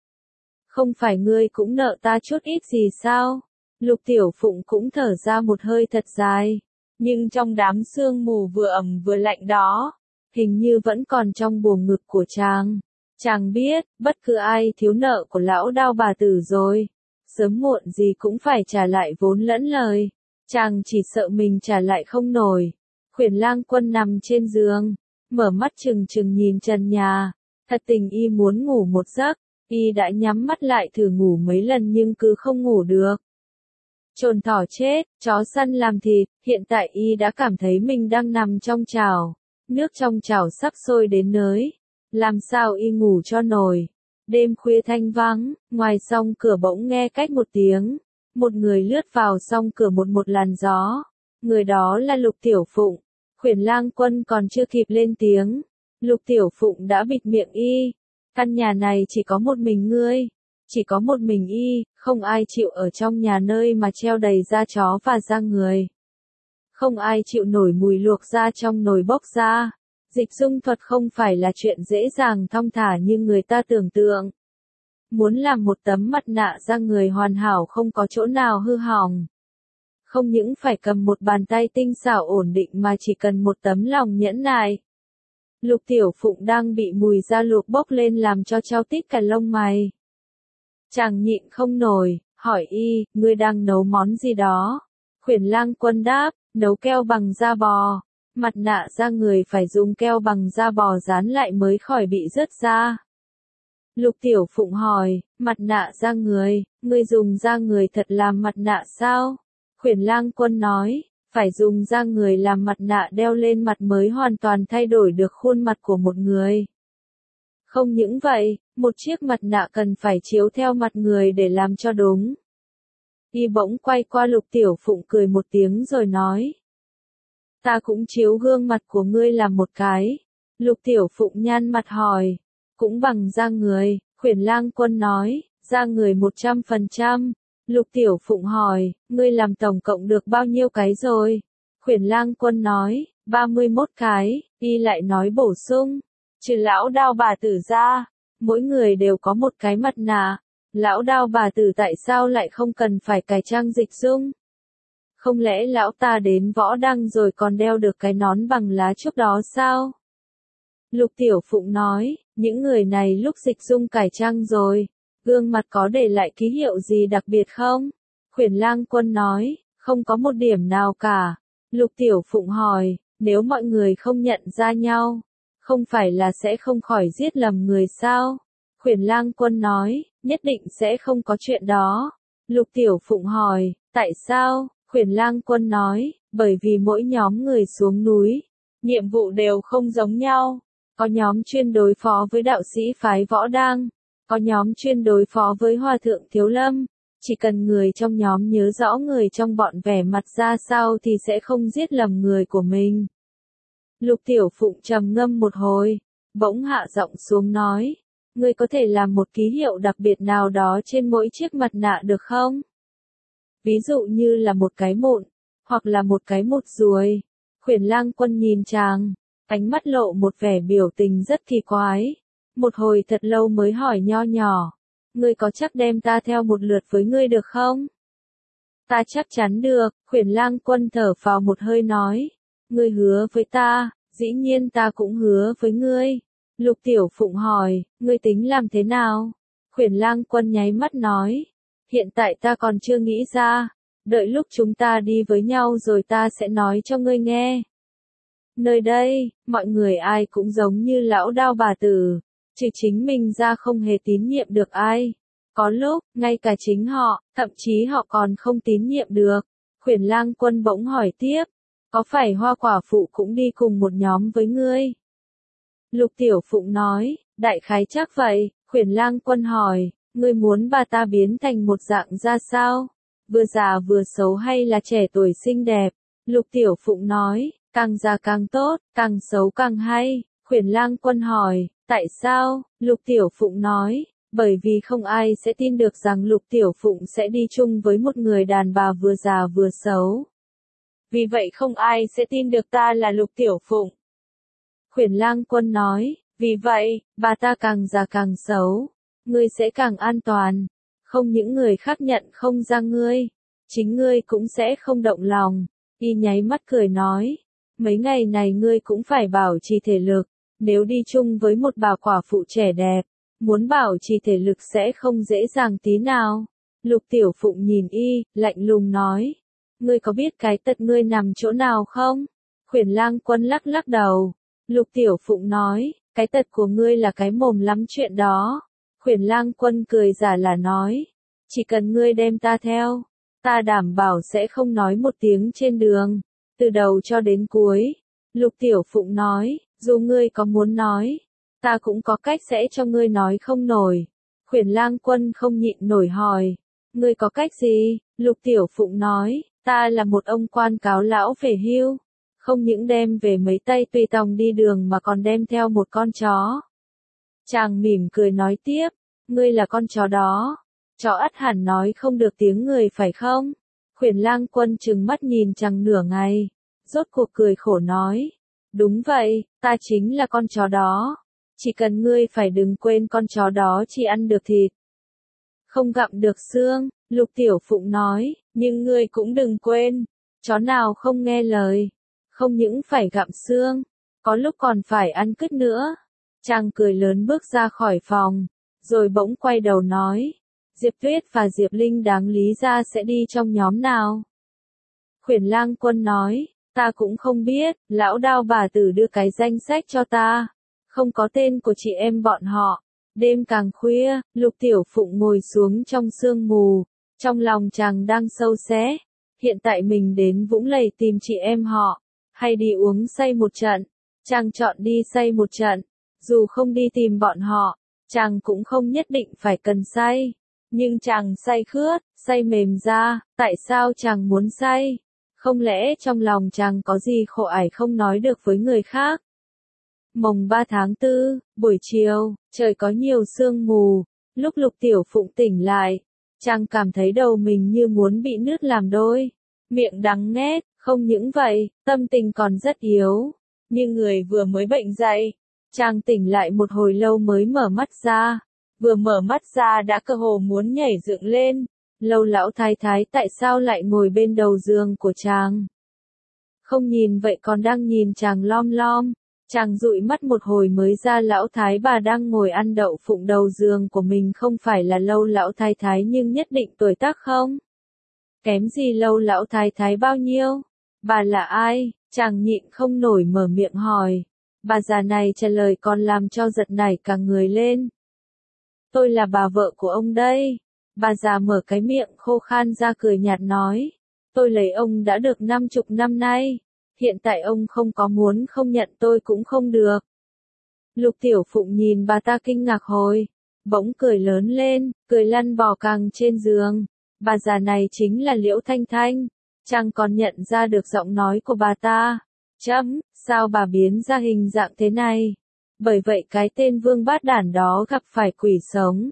không phải ngươi cũng nợ ta chút ít gì sao? Lục Tiểu Phụng cũng thở ra một hơi thật dài, nhưng trong đám sương mù vừa ẩm vừa lạnh đó, hình như vẫn còn trong buồng ngực của chàng. Chàng biết, bất cứ ai thiếu nợ của lão Đao bà tử rồi, sớm muộn gì cũng phải trả lại vốn lẫn lời. Chàng chỉ sợ mình trả lại không nổi. Khuyển Lang Quân nằm trên giường, mở mắt trừng trừng nhìn trần nhà. Thật tình y muốn ngủ một giấc, y đã nhắm mắt lại thử ngủ mấy lần nhưng cứ không ngủ được. Trồn thỏ chết, chó săn làm thịt, hiện tại y đã cảm thấy mình đang nằm trong chảo. Nước trong chảo sắp sôi đến nới. Làm sao y ngủ cho nổi. Đêm khuya thanh vắng, ngoài song cửa bỗng nghe cách một tiếng. Một người lướt vào song cửa một một làn gió. Người đó là Lục Tiểu Phụng. Khuyển Lang Quân còn chưa kịp lên tiếng. Lục Tiểu Phụng đã bịt miệng y. Căn nhà này chỉ có một mình ngươi. Chỉ có một mình y, không ai chịu ở trong nhà nơi mà treo đầy da chó và da người. Không ai chịu nổi mùi luộc da trong nồi bốc ra. Dịch dung thuật không phải là chuyện dễ dàng thong thả như người ta tưởng tượng. Muốn làm một tấm mặt nạ da người hoàn hảo không có chỗ nào hư hỏng. Không những phải cầm một bàn tay tinh xảo ổn định mà chỉ cần một tấm lòng nhẫn nại. Lục Tiểu Phụng đang bị mùi da luộc bốc lên làm cho trao tít cả lông mày. Chàng nhịn không nổi, hỏi y, ngươi đang nấu món gì đó? Khuyển Lang Quân đáp, nấu keo bằng da bò. Mặt nạ da người phải dùng keo bằng da bò dán lại mới khỏi bị rớt da. Lục Tiểu Phụng hỏi, mặt nạ da người, ngươi dùng da người thật làm mặt nạ sao? Khuyển Lang Quân nói, phải dùng da người làm mặt nạ đeo lên mặt mới hoàn toàn thay đổi được khuôn mặt của một người. Không những vậy, một chiếc mặt nạ cần phải chiếu theo mặt người để làm cho đúng. Y bỗng quay qua Lục Tiểu Phụng cười một tiếng rồi nói. Ta cũng chiếu gương mặt của ngươi làm một cái. Lục Tiểu Phụng nhăn mặt hỏi. Cũng bằng da người, Khuyển Lang Quân nói, da người một trăm phần trăm. Lục Tiểu Phụng hỏi, ngươi làm tổng cộng được bao nhiêu cái rồi? Khuyển Lang Quân nói, ba mươi mốt cái, Y lại nói bổ sung, trừ lão Đao bà tử ra, mỗi người đều có một cái mặt nạ. Lão Đao bà tử tại sao lại không cần phải cải trang dịch dung? Không lẽ lão ta đến võ đăng rồi còn đeo được cái nón bằng lá trúc đó sao? Lục Tiểu Phụng nói, những người này lúc dịch dung cải trang rồi, gương mặt có để lại ký hiệu gì đặc biệt không? Khuyển Lang Quân nói, không có một điểm nào cả. Lục Tiểu Phụng hỏi, nếu mọi người không nhận ra nhau, không phải là sẽ không khỏi giết lầm người sao? Khuyển Lang Quân nói, nhất định sẽ không có chuyện đó. Lục Tiểu Phụng hỏi, tại sao? Khuyển Lang Quân nói, bởi vì mỗi nhóm người xuống núi, nhiệm vụ đều không giống nhau. Có nhóm chuyên đối phó với đạo sĩ phái Võ Đăng, có nhóm chuyên đối phó với Hòa Thượng Thiếu Lâm. Chỉ cần người trong nhóm nhớ rõ người trong bọn vẻ mặt ra sao thì sẽ không giết lầm người của mình. Lục Tiểu Phụng trầm ngâm một hồi, bỗng hạ giọng xuống nói, ngươi có thể làm một ký hiệu đặc biệt nào đó trên mỗi chiếc mặt nạ được không? Ví dụ như là một cái mụn, hoặc là một cái một ruồi. Khuyển Lang Quân nhìn chàng, ánh mắt lộ một vẻ biểu tình rất kỳ quái. Một hồi thật lâu mới hỏi nho nhỏ, ngươi có chắc đem ta theo một lượt với ngươi được không? Ta chắc chắn được, Khuyển Lang Quân thở phào một hơi nói, ngươi hứa với ta, dĩ nhiên ta cũng hứa với ngươi. Lục Tiểu Phụng hỏi, ngươi tính làm thế nào? Khuyển Lang Quân nháy mắt nói, hiện tại ta còn chưa nghĩ ra, đợi lúc chúng ta đi với nhau rồi ta sẽ nói cho ngươi nghe. Nơi đây, mọi người ai cũng giống như lão Đao bà tử, trừ chính mình ra không hề tín nhiệm được ai. Có lúc, ngay cả chính họ, thậm chí họ còn không tín nhiệm được. Khuyển Lang Quân bỗng hỏi tiếp, có phải Hoa Quả Phụ cũng đi cùng một nhóm với ngươi? Lục Tiểu Phụng nói, đại khái chắc vậy. Khuyển Lang Quân hỏi, ngươi muốn bà ta biến thành một dạng ra sao? Vừa già vừa xấu hay là trẻ tuổi xinh đẹp? Lục Tiểu Phụng nói, càng già càng tốt, càng xấu càng hay. Khuyển Lang Quân hỏi, tại sao? Lục Tiểu Phụng nói, bởi vì không ai sẽ tin được rằng Lục Tiểu Phụng sẽ đi chung với một người đàn bà vừa già vừa xấu. Vì vậy không ai sẽ tin được ta là Lục Tiểu Phụng. Khuyển Lang Quân nói, vì vậy, bà ta càng già càng xấu, ngươi sẽ càng an toàn. Không những người khác nhận không ra ngươi, chính ngươi cũng sẽ không động lòng. Y nháy mắt cười nói, mấy ngày này ngươi cũng phải bảo trì thể lực, nếu đi chung với một bà quả phụ trẻ đẹp, muốn bảo trì thể lực sẽ không dễ dàng tí nào. Lục Tiểu Phụng nhìn Y, lạnh lùng nói, ngươi có biết cái tật ngươi nằm chỗ nào không? Khuyển Lang Quân lắc lắc đầu. Lục Tiểu Phụng nói, cái tật của ngươi là cái mồm lắm chuyện đó. Khuyển Lang Quân cười giả là nói, chỉ cần ngươi đem ta theo, ta đảm bảo sẽ không nói một tiếng trên đường, từ đầu cho đến cuối. Lục Tiểu Phụng nói, dù ngươi có muốn nói, ta cũng có cách sẽ cho ngươi nói không nổi. Khuyển Lang Quân không nhịn nổi hỏi, ngươi có cách gì? Lục Tiểu Phụng nói, ta là một ông quan cáo lão về hưu, không những đem về mấy tay tùy tòng đi đường mà còn đem theo một con chó. Chàng mỉm cười nói tiếp, ngươi là con chó đó, chó ắt hẳn nói không được tiếng người phải không? Khuyển Lang Quân trừng mắt nhìn chàng nửa ngày, rốt cuộc cười khổ nói, đúng vậy, ta chính là con chó đó, chỉ cần ngươi phải đừng quên con chó đó chỉ ăn được thịt, không gặm được xương. Lục Tiểu Phụng nói, nhưng ngươi cũng đừng quên, chó nào không nghe lời, không những phải gặm xương, có lúc còn phải ăn cứt nữa. Chàng cười lớn bước ra khỏi phòng, rồi bỗng quay đầu nói, Diệp Tuyết và Diệp Linh đáng lý ra sẽ đi trong nhóm nào? Khuyển Lang Quân nói, ta cũng không biết, lão Đao bà tử đưa cái danh sách cho ta, không có tên của chị em bọn họ, Đêm càng khuya, Lục Tiểu Phụng ngồi xuống trong sương mù, trong lòng chàng đang sâu xé. Hiện tại mình đến Vũng Lầy tìm chị em họ, hay đi uống say một trận, chàng chọn đi say một trận. Dù không đi tìm bọn họ, chàng cũng không nhất định phải cần say. Nhưng chàng say khướt, say mềm ra, tại sao chàng muốn say? Không lẽ trong lòng chàng có gì khổ ải không nói được với người khác? Mồng ba tháng tư, buổi chiều, trời có nhiều sương mù. Lúc Lục Tiểu Phụng tỉnh lại, chàng cảm thấy đầu mình như muốn bị nứt làm đôi. Miệng đắng nghét, không những vậy, tâm tình còn rất yếu. Như người vừa mới bệnh dậy. Chàng tỉnh lại một hồi lâu mới mở mắt ra. Vừa mở mắt ra đã cơ hồ muốn nhảy dựng lên. Lâu lão thái thái tại sao lại ngồi bên đầu giường của chàng? Không nhìn vậy còn đang nhìn chàng lom lom. Chàng dụi mắt một hồi mới ra lão thái bà đang ngồi ăn đậu phụng đầu giường của mình không phải là Lâu lão thái thái nhưng nhất định tuổi tác không? Kém gì Lâu lão thái thái bao nhiêu? Bà là ai? Chàng nhịn không nổi mở miệng hỏi. Bà già này trả lời còn làm cho giật nảy cả người lên. Tôi là bà vợ của ông đây. Bà già mở cái miệng khô khan ra cười nhạt nói. Tôi lấy ông đã được năm chục năm nay. Hiện tại ông không có muốn không nhận tôi cũng không được. Lục Tiểu Phụng nhìn bà ta kinh ngạc hồi. Bỗng cười lớn lên, cười lăn bò cẳng trên giường. Bà già này chính là Liễu Thanh Thanh. Chàng còn nhận ra được giọng nói của bà ta. Chấm, sao bà biến ra hình dạng thế này? Bởi vậy cái tên Vương Bát Đản đó gặp phải quỷ sống.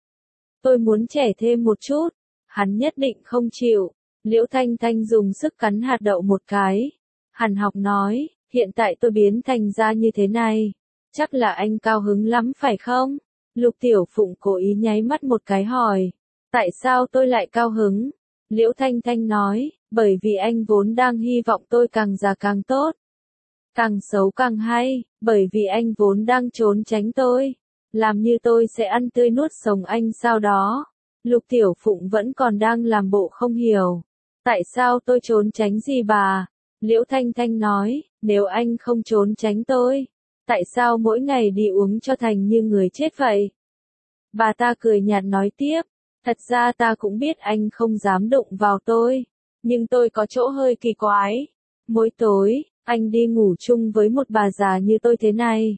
Tôi muốn trẻ thêm một chút. Hắn nhất định không chịu. Liễu Thanh Thanh dùng sức cắn hạt đậu một cái. Hàn Học nói, hiện tại tôi biến thành ra như thế này. Chắc là anh cao hứng lắm phải không? Lục Tiểu Phụng cố ý nháy mắt một cái hỏi. Tại sao tôi lại cao hứng? Liễu Thanh Thanh nói, bởi vì anh vốn đang hy vọng tôi càng già càng tốt. Càng xấu càng hay, bởi vì anh vốn đang trốn tránh tôi. Làm như tôi sẽ ăn tươi nuốt sống anh sau đó. Lục Tiểu Phụng vẫn còn đang làm bộ không hiểu. Tại sao tôi trốn tránh gì bà? Liễu Thanh Thanh nói, nếu anh không trốn tránh tôi, tại sao mỗi ngày đi uống cho thành như người chết vậy? Bà ta cười nhạt nói tiếp, thật ra ta cũng biết anh không dám đụng vào tôi, nhưng tôi có chỗ hơi kỳ quái. Mỗi tối, anh đi ngủ chung với một bà già như tôi thế này.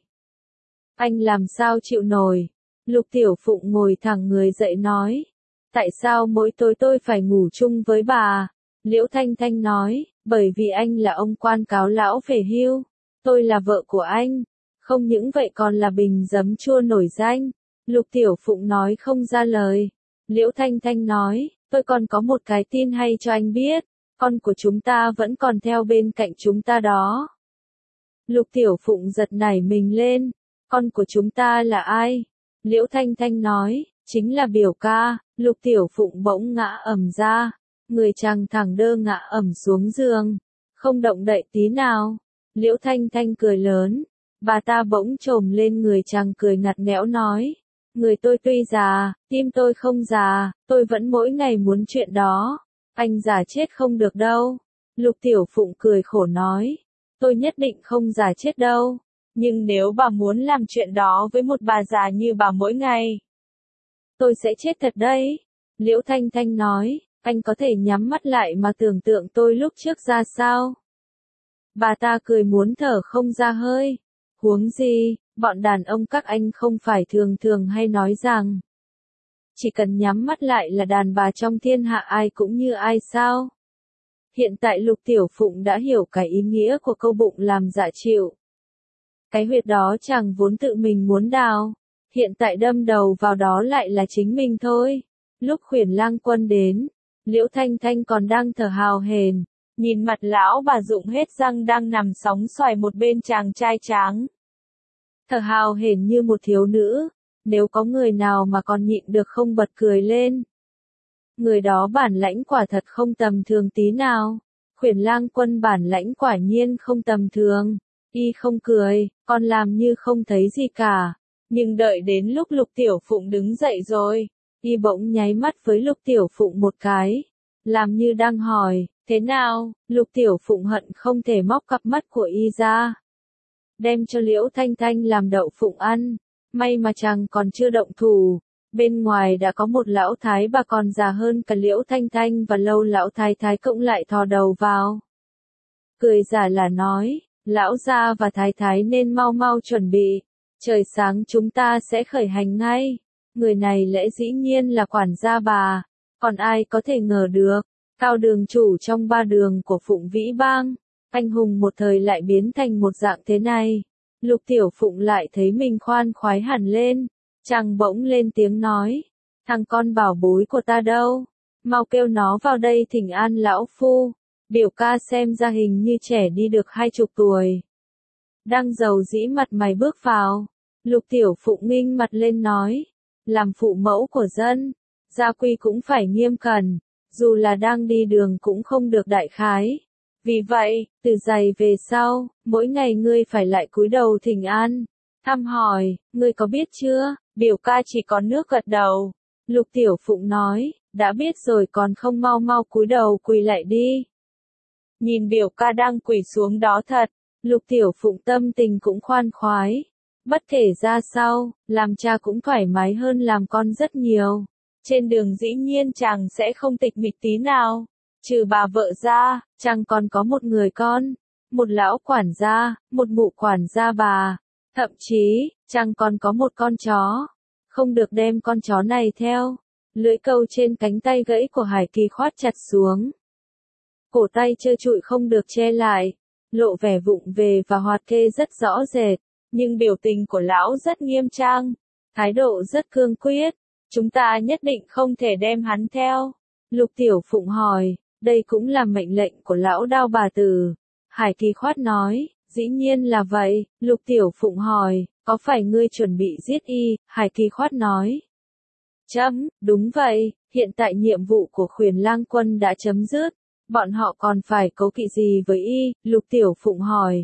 Anh làm sao chịu nổi? Lục Tiểu Phụng ngồi thẳng người dậy nói, tại sao mỗi tối tôi phải ngủ chung với bà? Liễu Thanh Thanh nói, bởi vì anh là ông quan cáo lão về hưu, tôi là vợ của anh, không những vậy còn là bình giấm chua nổi danh. Lục Tiểu Phụng nói không ra lời. Liễu Thanh Thanh nói, tôi còn có một cái tin hay cho anh biết, con của chúng ta vẫn còn theo bên cạnh chúng ta đó. Lục Tiểu Phụng giật nảy mình lên, con của chúng ta là ai? Liễu Thanh Thanh nói, chính là biểu ca. Lục Tiểu Phụng bỗng ngã ầm ra. Người chàng thẳng đơ ngã ẩm xuống giường, không động đậy tí nào. Liễu Thanh Thanh cười lớn, bà ta bỗng trồm lên người chàng cười ngặt nghẽo nói, người tôi tuy già, tim tôi không già, tôi vẫn mỗi ngày muốn chuyện đó, anh già chết không được đâu. Lục Tiểu Phụng cười khổ nói, tôi nhất định không già chết đâu, nhưng nếu bà muốn làm chuyện đó với một bà già như bà mỗi ngày, tôi sẽ chết thật đấy. Liễu Thanh Thanh nói, anh có thể nhắm mắt lại mà tưởng tượng tôi lúc trước ra sao? Bà ta cười muốn thở không ra hơi. Huống gì, bọn đàn ông các anh không phải thường thường hay nói rằng chỉ cần nhắm mắt lại là đàn bà trong thiên hạ ai cũng như ai sao? Hiện tại Lục Tiểu Phụng đã hiểu cái ý nghĩa của câu bụng làm dạ chịu. Cái huyệt đó chàng vốn tự mình muốn đào, hiện tại đâm đầu vào đó lại là chính mình thôi. Lúc Khuyển Lang Quân đến, Liễu Thanh Thanh còn đang thở hào hển, nhìn mặt lão bà rụng hết răng đang nằm sóng xoài một bên chàng trai tráng. Thở hào hển như một thiếu nữ, nếu có người nào mà còn nhịn được không bật cười lên. Người đó bản lãnh quả thật không tầm thường tí nào. Khuyển Lang Quân bản lãnh quả nhiên không tầm thường. Y không cười, còn làm như không thấy gì cả. Nhưng đợi đến lúc Lục Tiểu Phụng đứng dậy rồi, Y bỗng nháy mắt với Lục Tiểu Phụng một cái, làm như đang hỏi, thế nào? Lục Tiểu Phụng hận không thể móc cặp mắt của Y ra, đem cho Liễu Thanh Thanh làm đậu phụng ăn, may mà chàng còn chưa động thủ. Bên ngoài đã có một lão thái bà còn già hơn cả Liễu Thanh Thanh và Lâu lão thái thái cũng lại thò đầu vào. Cười giả là nói, lão gia và thái thái nên mau mau chuẩn bị, trời sáng chúng ta sẽ khởi hành ngay. Người này lẽ dĩ nhiên là quản gia bà, còn ai có thể ngờ được, Cao đường chủ trong ba đường của Phụng Vĩ Bang, anh hùng một thời lại biến thành một dạng thế này. Lục Tiểu Phụng lại thấy mình khoan khoái hẳn lên, chàng bỗng lên tiếng nói, thằng con bảo bối của ta đâu, mau kêu nó vào đây thỉnh an lão phu. Biểu ca xem ra hình như trẻ đi được hai chục tuổi. Đang giàu dĩ mặt mày bước vào, Lục Tiểu Phụng nghinh mặt lên nói, làm phụ mẫu của dân, gia quy cũng phải nghiêm cẩn, dù là đang đi đường cũng không được đại khái. Vì vậy, từ giày về sau, mỗi ngày ngươi phải lại cúi đầu thỉnh an, thăm hỏi, ngươi có biết chưa? Biểu ca chỉ có nước gật đầu. Lục Tiểu Phụng nói, đã biết rồi còn không mau mau cúi đầu quỳ lại đi. Nhìn biểu ca đang quỳ xuống đó thật, Lục Tiểu Phụng tâm tình cũng khoan khoái. Bất kể ra sao, làm cha cũng thoải mái hơn làm con rất nhiều. Trên đường dĩ nhiên chàng sẽ không tịch mịch tí nào. Trừ bà vợ ra, chàng còn có một người con, một lão quản gia, một mụ quản gia bà. Thậm chí, chàng còn có một con chó. Không được đem con chó này theo. Lưỡi câu trên cánh tay gãy của Hải Kỳ khoát chặt xuống. Cổ tay trơ trụi không được che lại, lộ vẻ vụng về và hoạt kê rất rõ rệt, nhưng biểu tình của lão rất nghiêm trang, thái độ rất cương quyết, chúng ta nhất định không thể đem hắn theo. Lục Tiểu Phụng hỏi, đây cũng là mệnh lệnh của lão Đao bà tử. Hải Kỳ khoát nói, dĩ nhiên là vậy. Lục Tiểu Phụng hỏi, có phải ngươi chuẩn bị giết y? Hải Kỳ khoát nói, chấm, đúng vậy, hiện tại nhiệm vụ của Khuyển Lang quân đã chấm dứt. Bọn họ còn phải cấu kỵ gì với y? Lục Tiểu Phụng hỏi.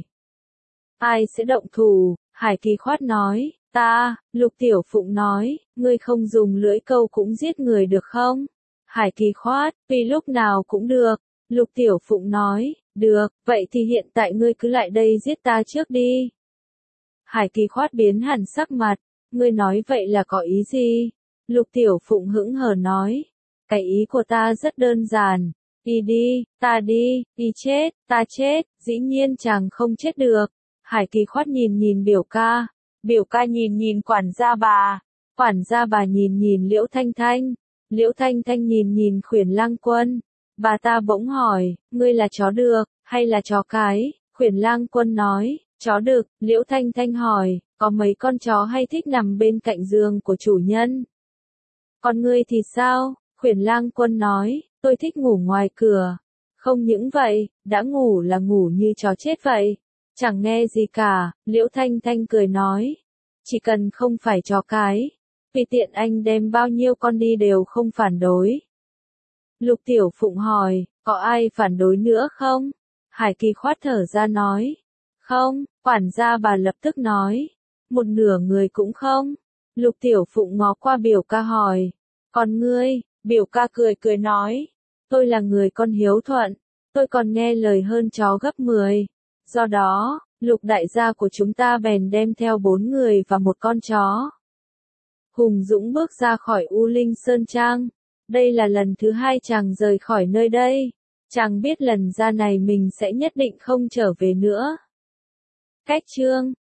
Ai sẽ động thủ? Hải Kỳ khoát nói, ta. Lục Tiểu Phụng nói, ngươi không dùng lưỡi câu cũng giết người được không? Hải Kỳ khoát, vì lúc nào cũng được. Lục Tiểu Phụng nói, được, vậy thì hiện tại ngươi cứ lại đây giết ta trước đi. Hải Kỳ khoát biến hẳn sắc mặt, ngươi nói vậy là có ý gì? Lục Tiểu Phụng hững hờ nói, cái ý của ta rất đơn giản. Y đi, ta đi, y chết, ta chết, dĩ nhiên chàng không chết được. Hải Kỳ khoát nhìn nhìn biểu ca, biểu ca nhìn nhìn quản gia bà, quản gia bà nhìn nhìn Liễu Thanh Thanh, Liễu Thanh Thanh nhìn nhìn Khuyển Lang quân. Bà ta bỗng hỏi, ngươi là chó được, hay là chó cái? Khuyển Lang quân nói, chó đực. Liễu Thanh Thanh hỏi, có mấy con chó hay thích nằm bên cạnh giường của chủ nhân? Còn ngươi thì sao? Khuyển Lang quân nói, tôi thích ngủ ngoài cửa. Không những vậy, đã ngủ là ngủ như chó chết vậy. Chẳng nghe gì cả. Liễu Thanh Thanh cười nói, chỉ cần không phải chó cái, vì tiện anh đem bao nhiêu con đi đều không phản đối. Lục Tiểu Phụng hỏi, có ai phản đối nữa không? Hải Kỳ khoát thở ra nói, không. Quản gia bà lập tức nói, một nửa người cũng không. Lục Tiểu Phụng ngó qua biểu ca hỏi, còn ngươi? Biểu ca cười cười nói, tôi là người con hiếu thuận, tôi còn nghe lời hơn chó gấp mười. Do đó, Lục đại gia của chúng ta bèn đem theo bốn người và một con chó. Hùng dũng bước ra khỏi U Linh Sơn Trang. Đây là lần thứ hai chàng rời khỏi nơi đây. Chàng biết lần ra này mình sẽ nhất định không trở về nữa. Cách chương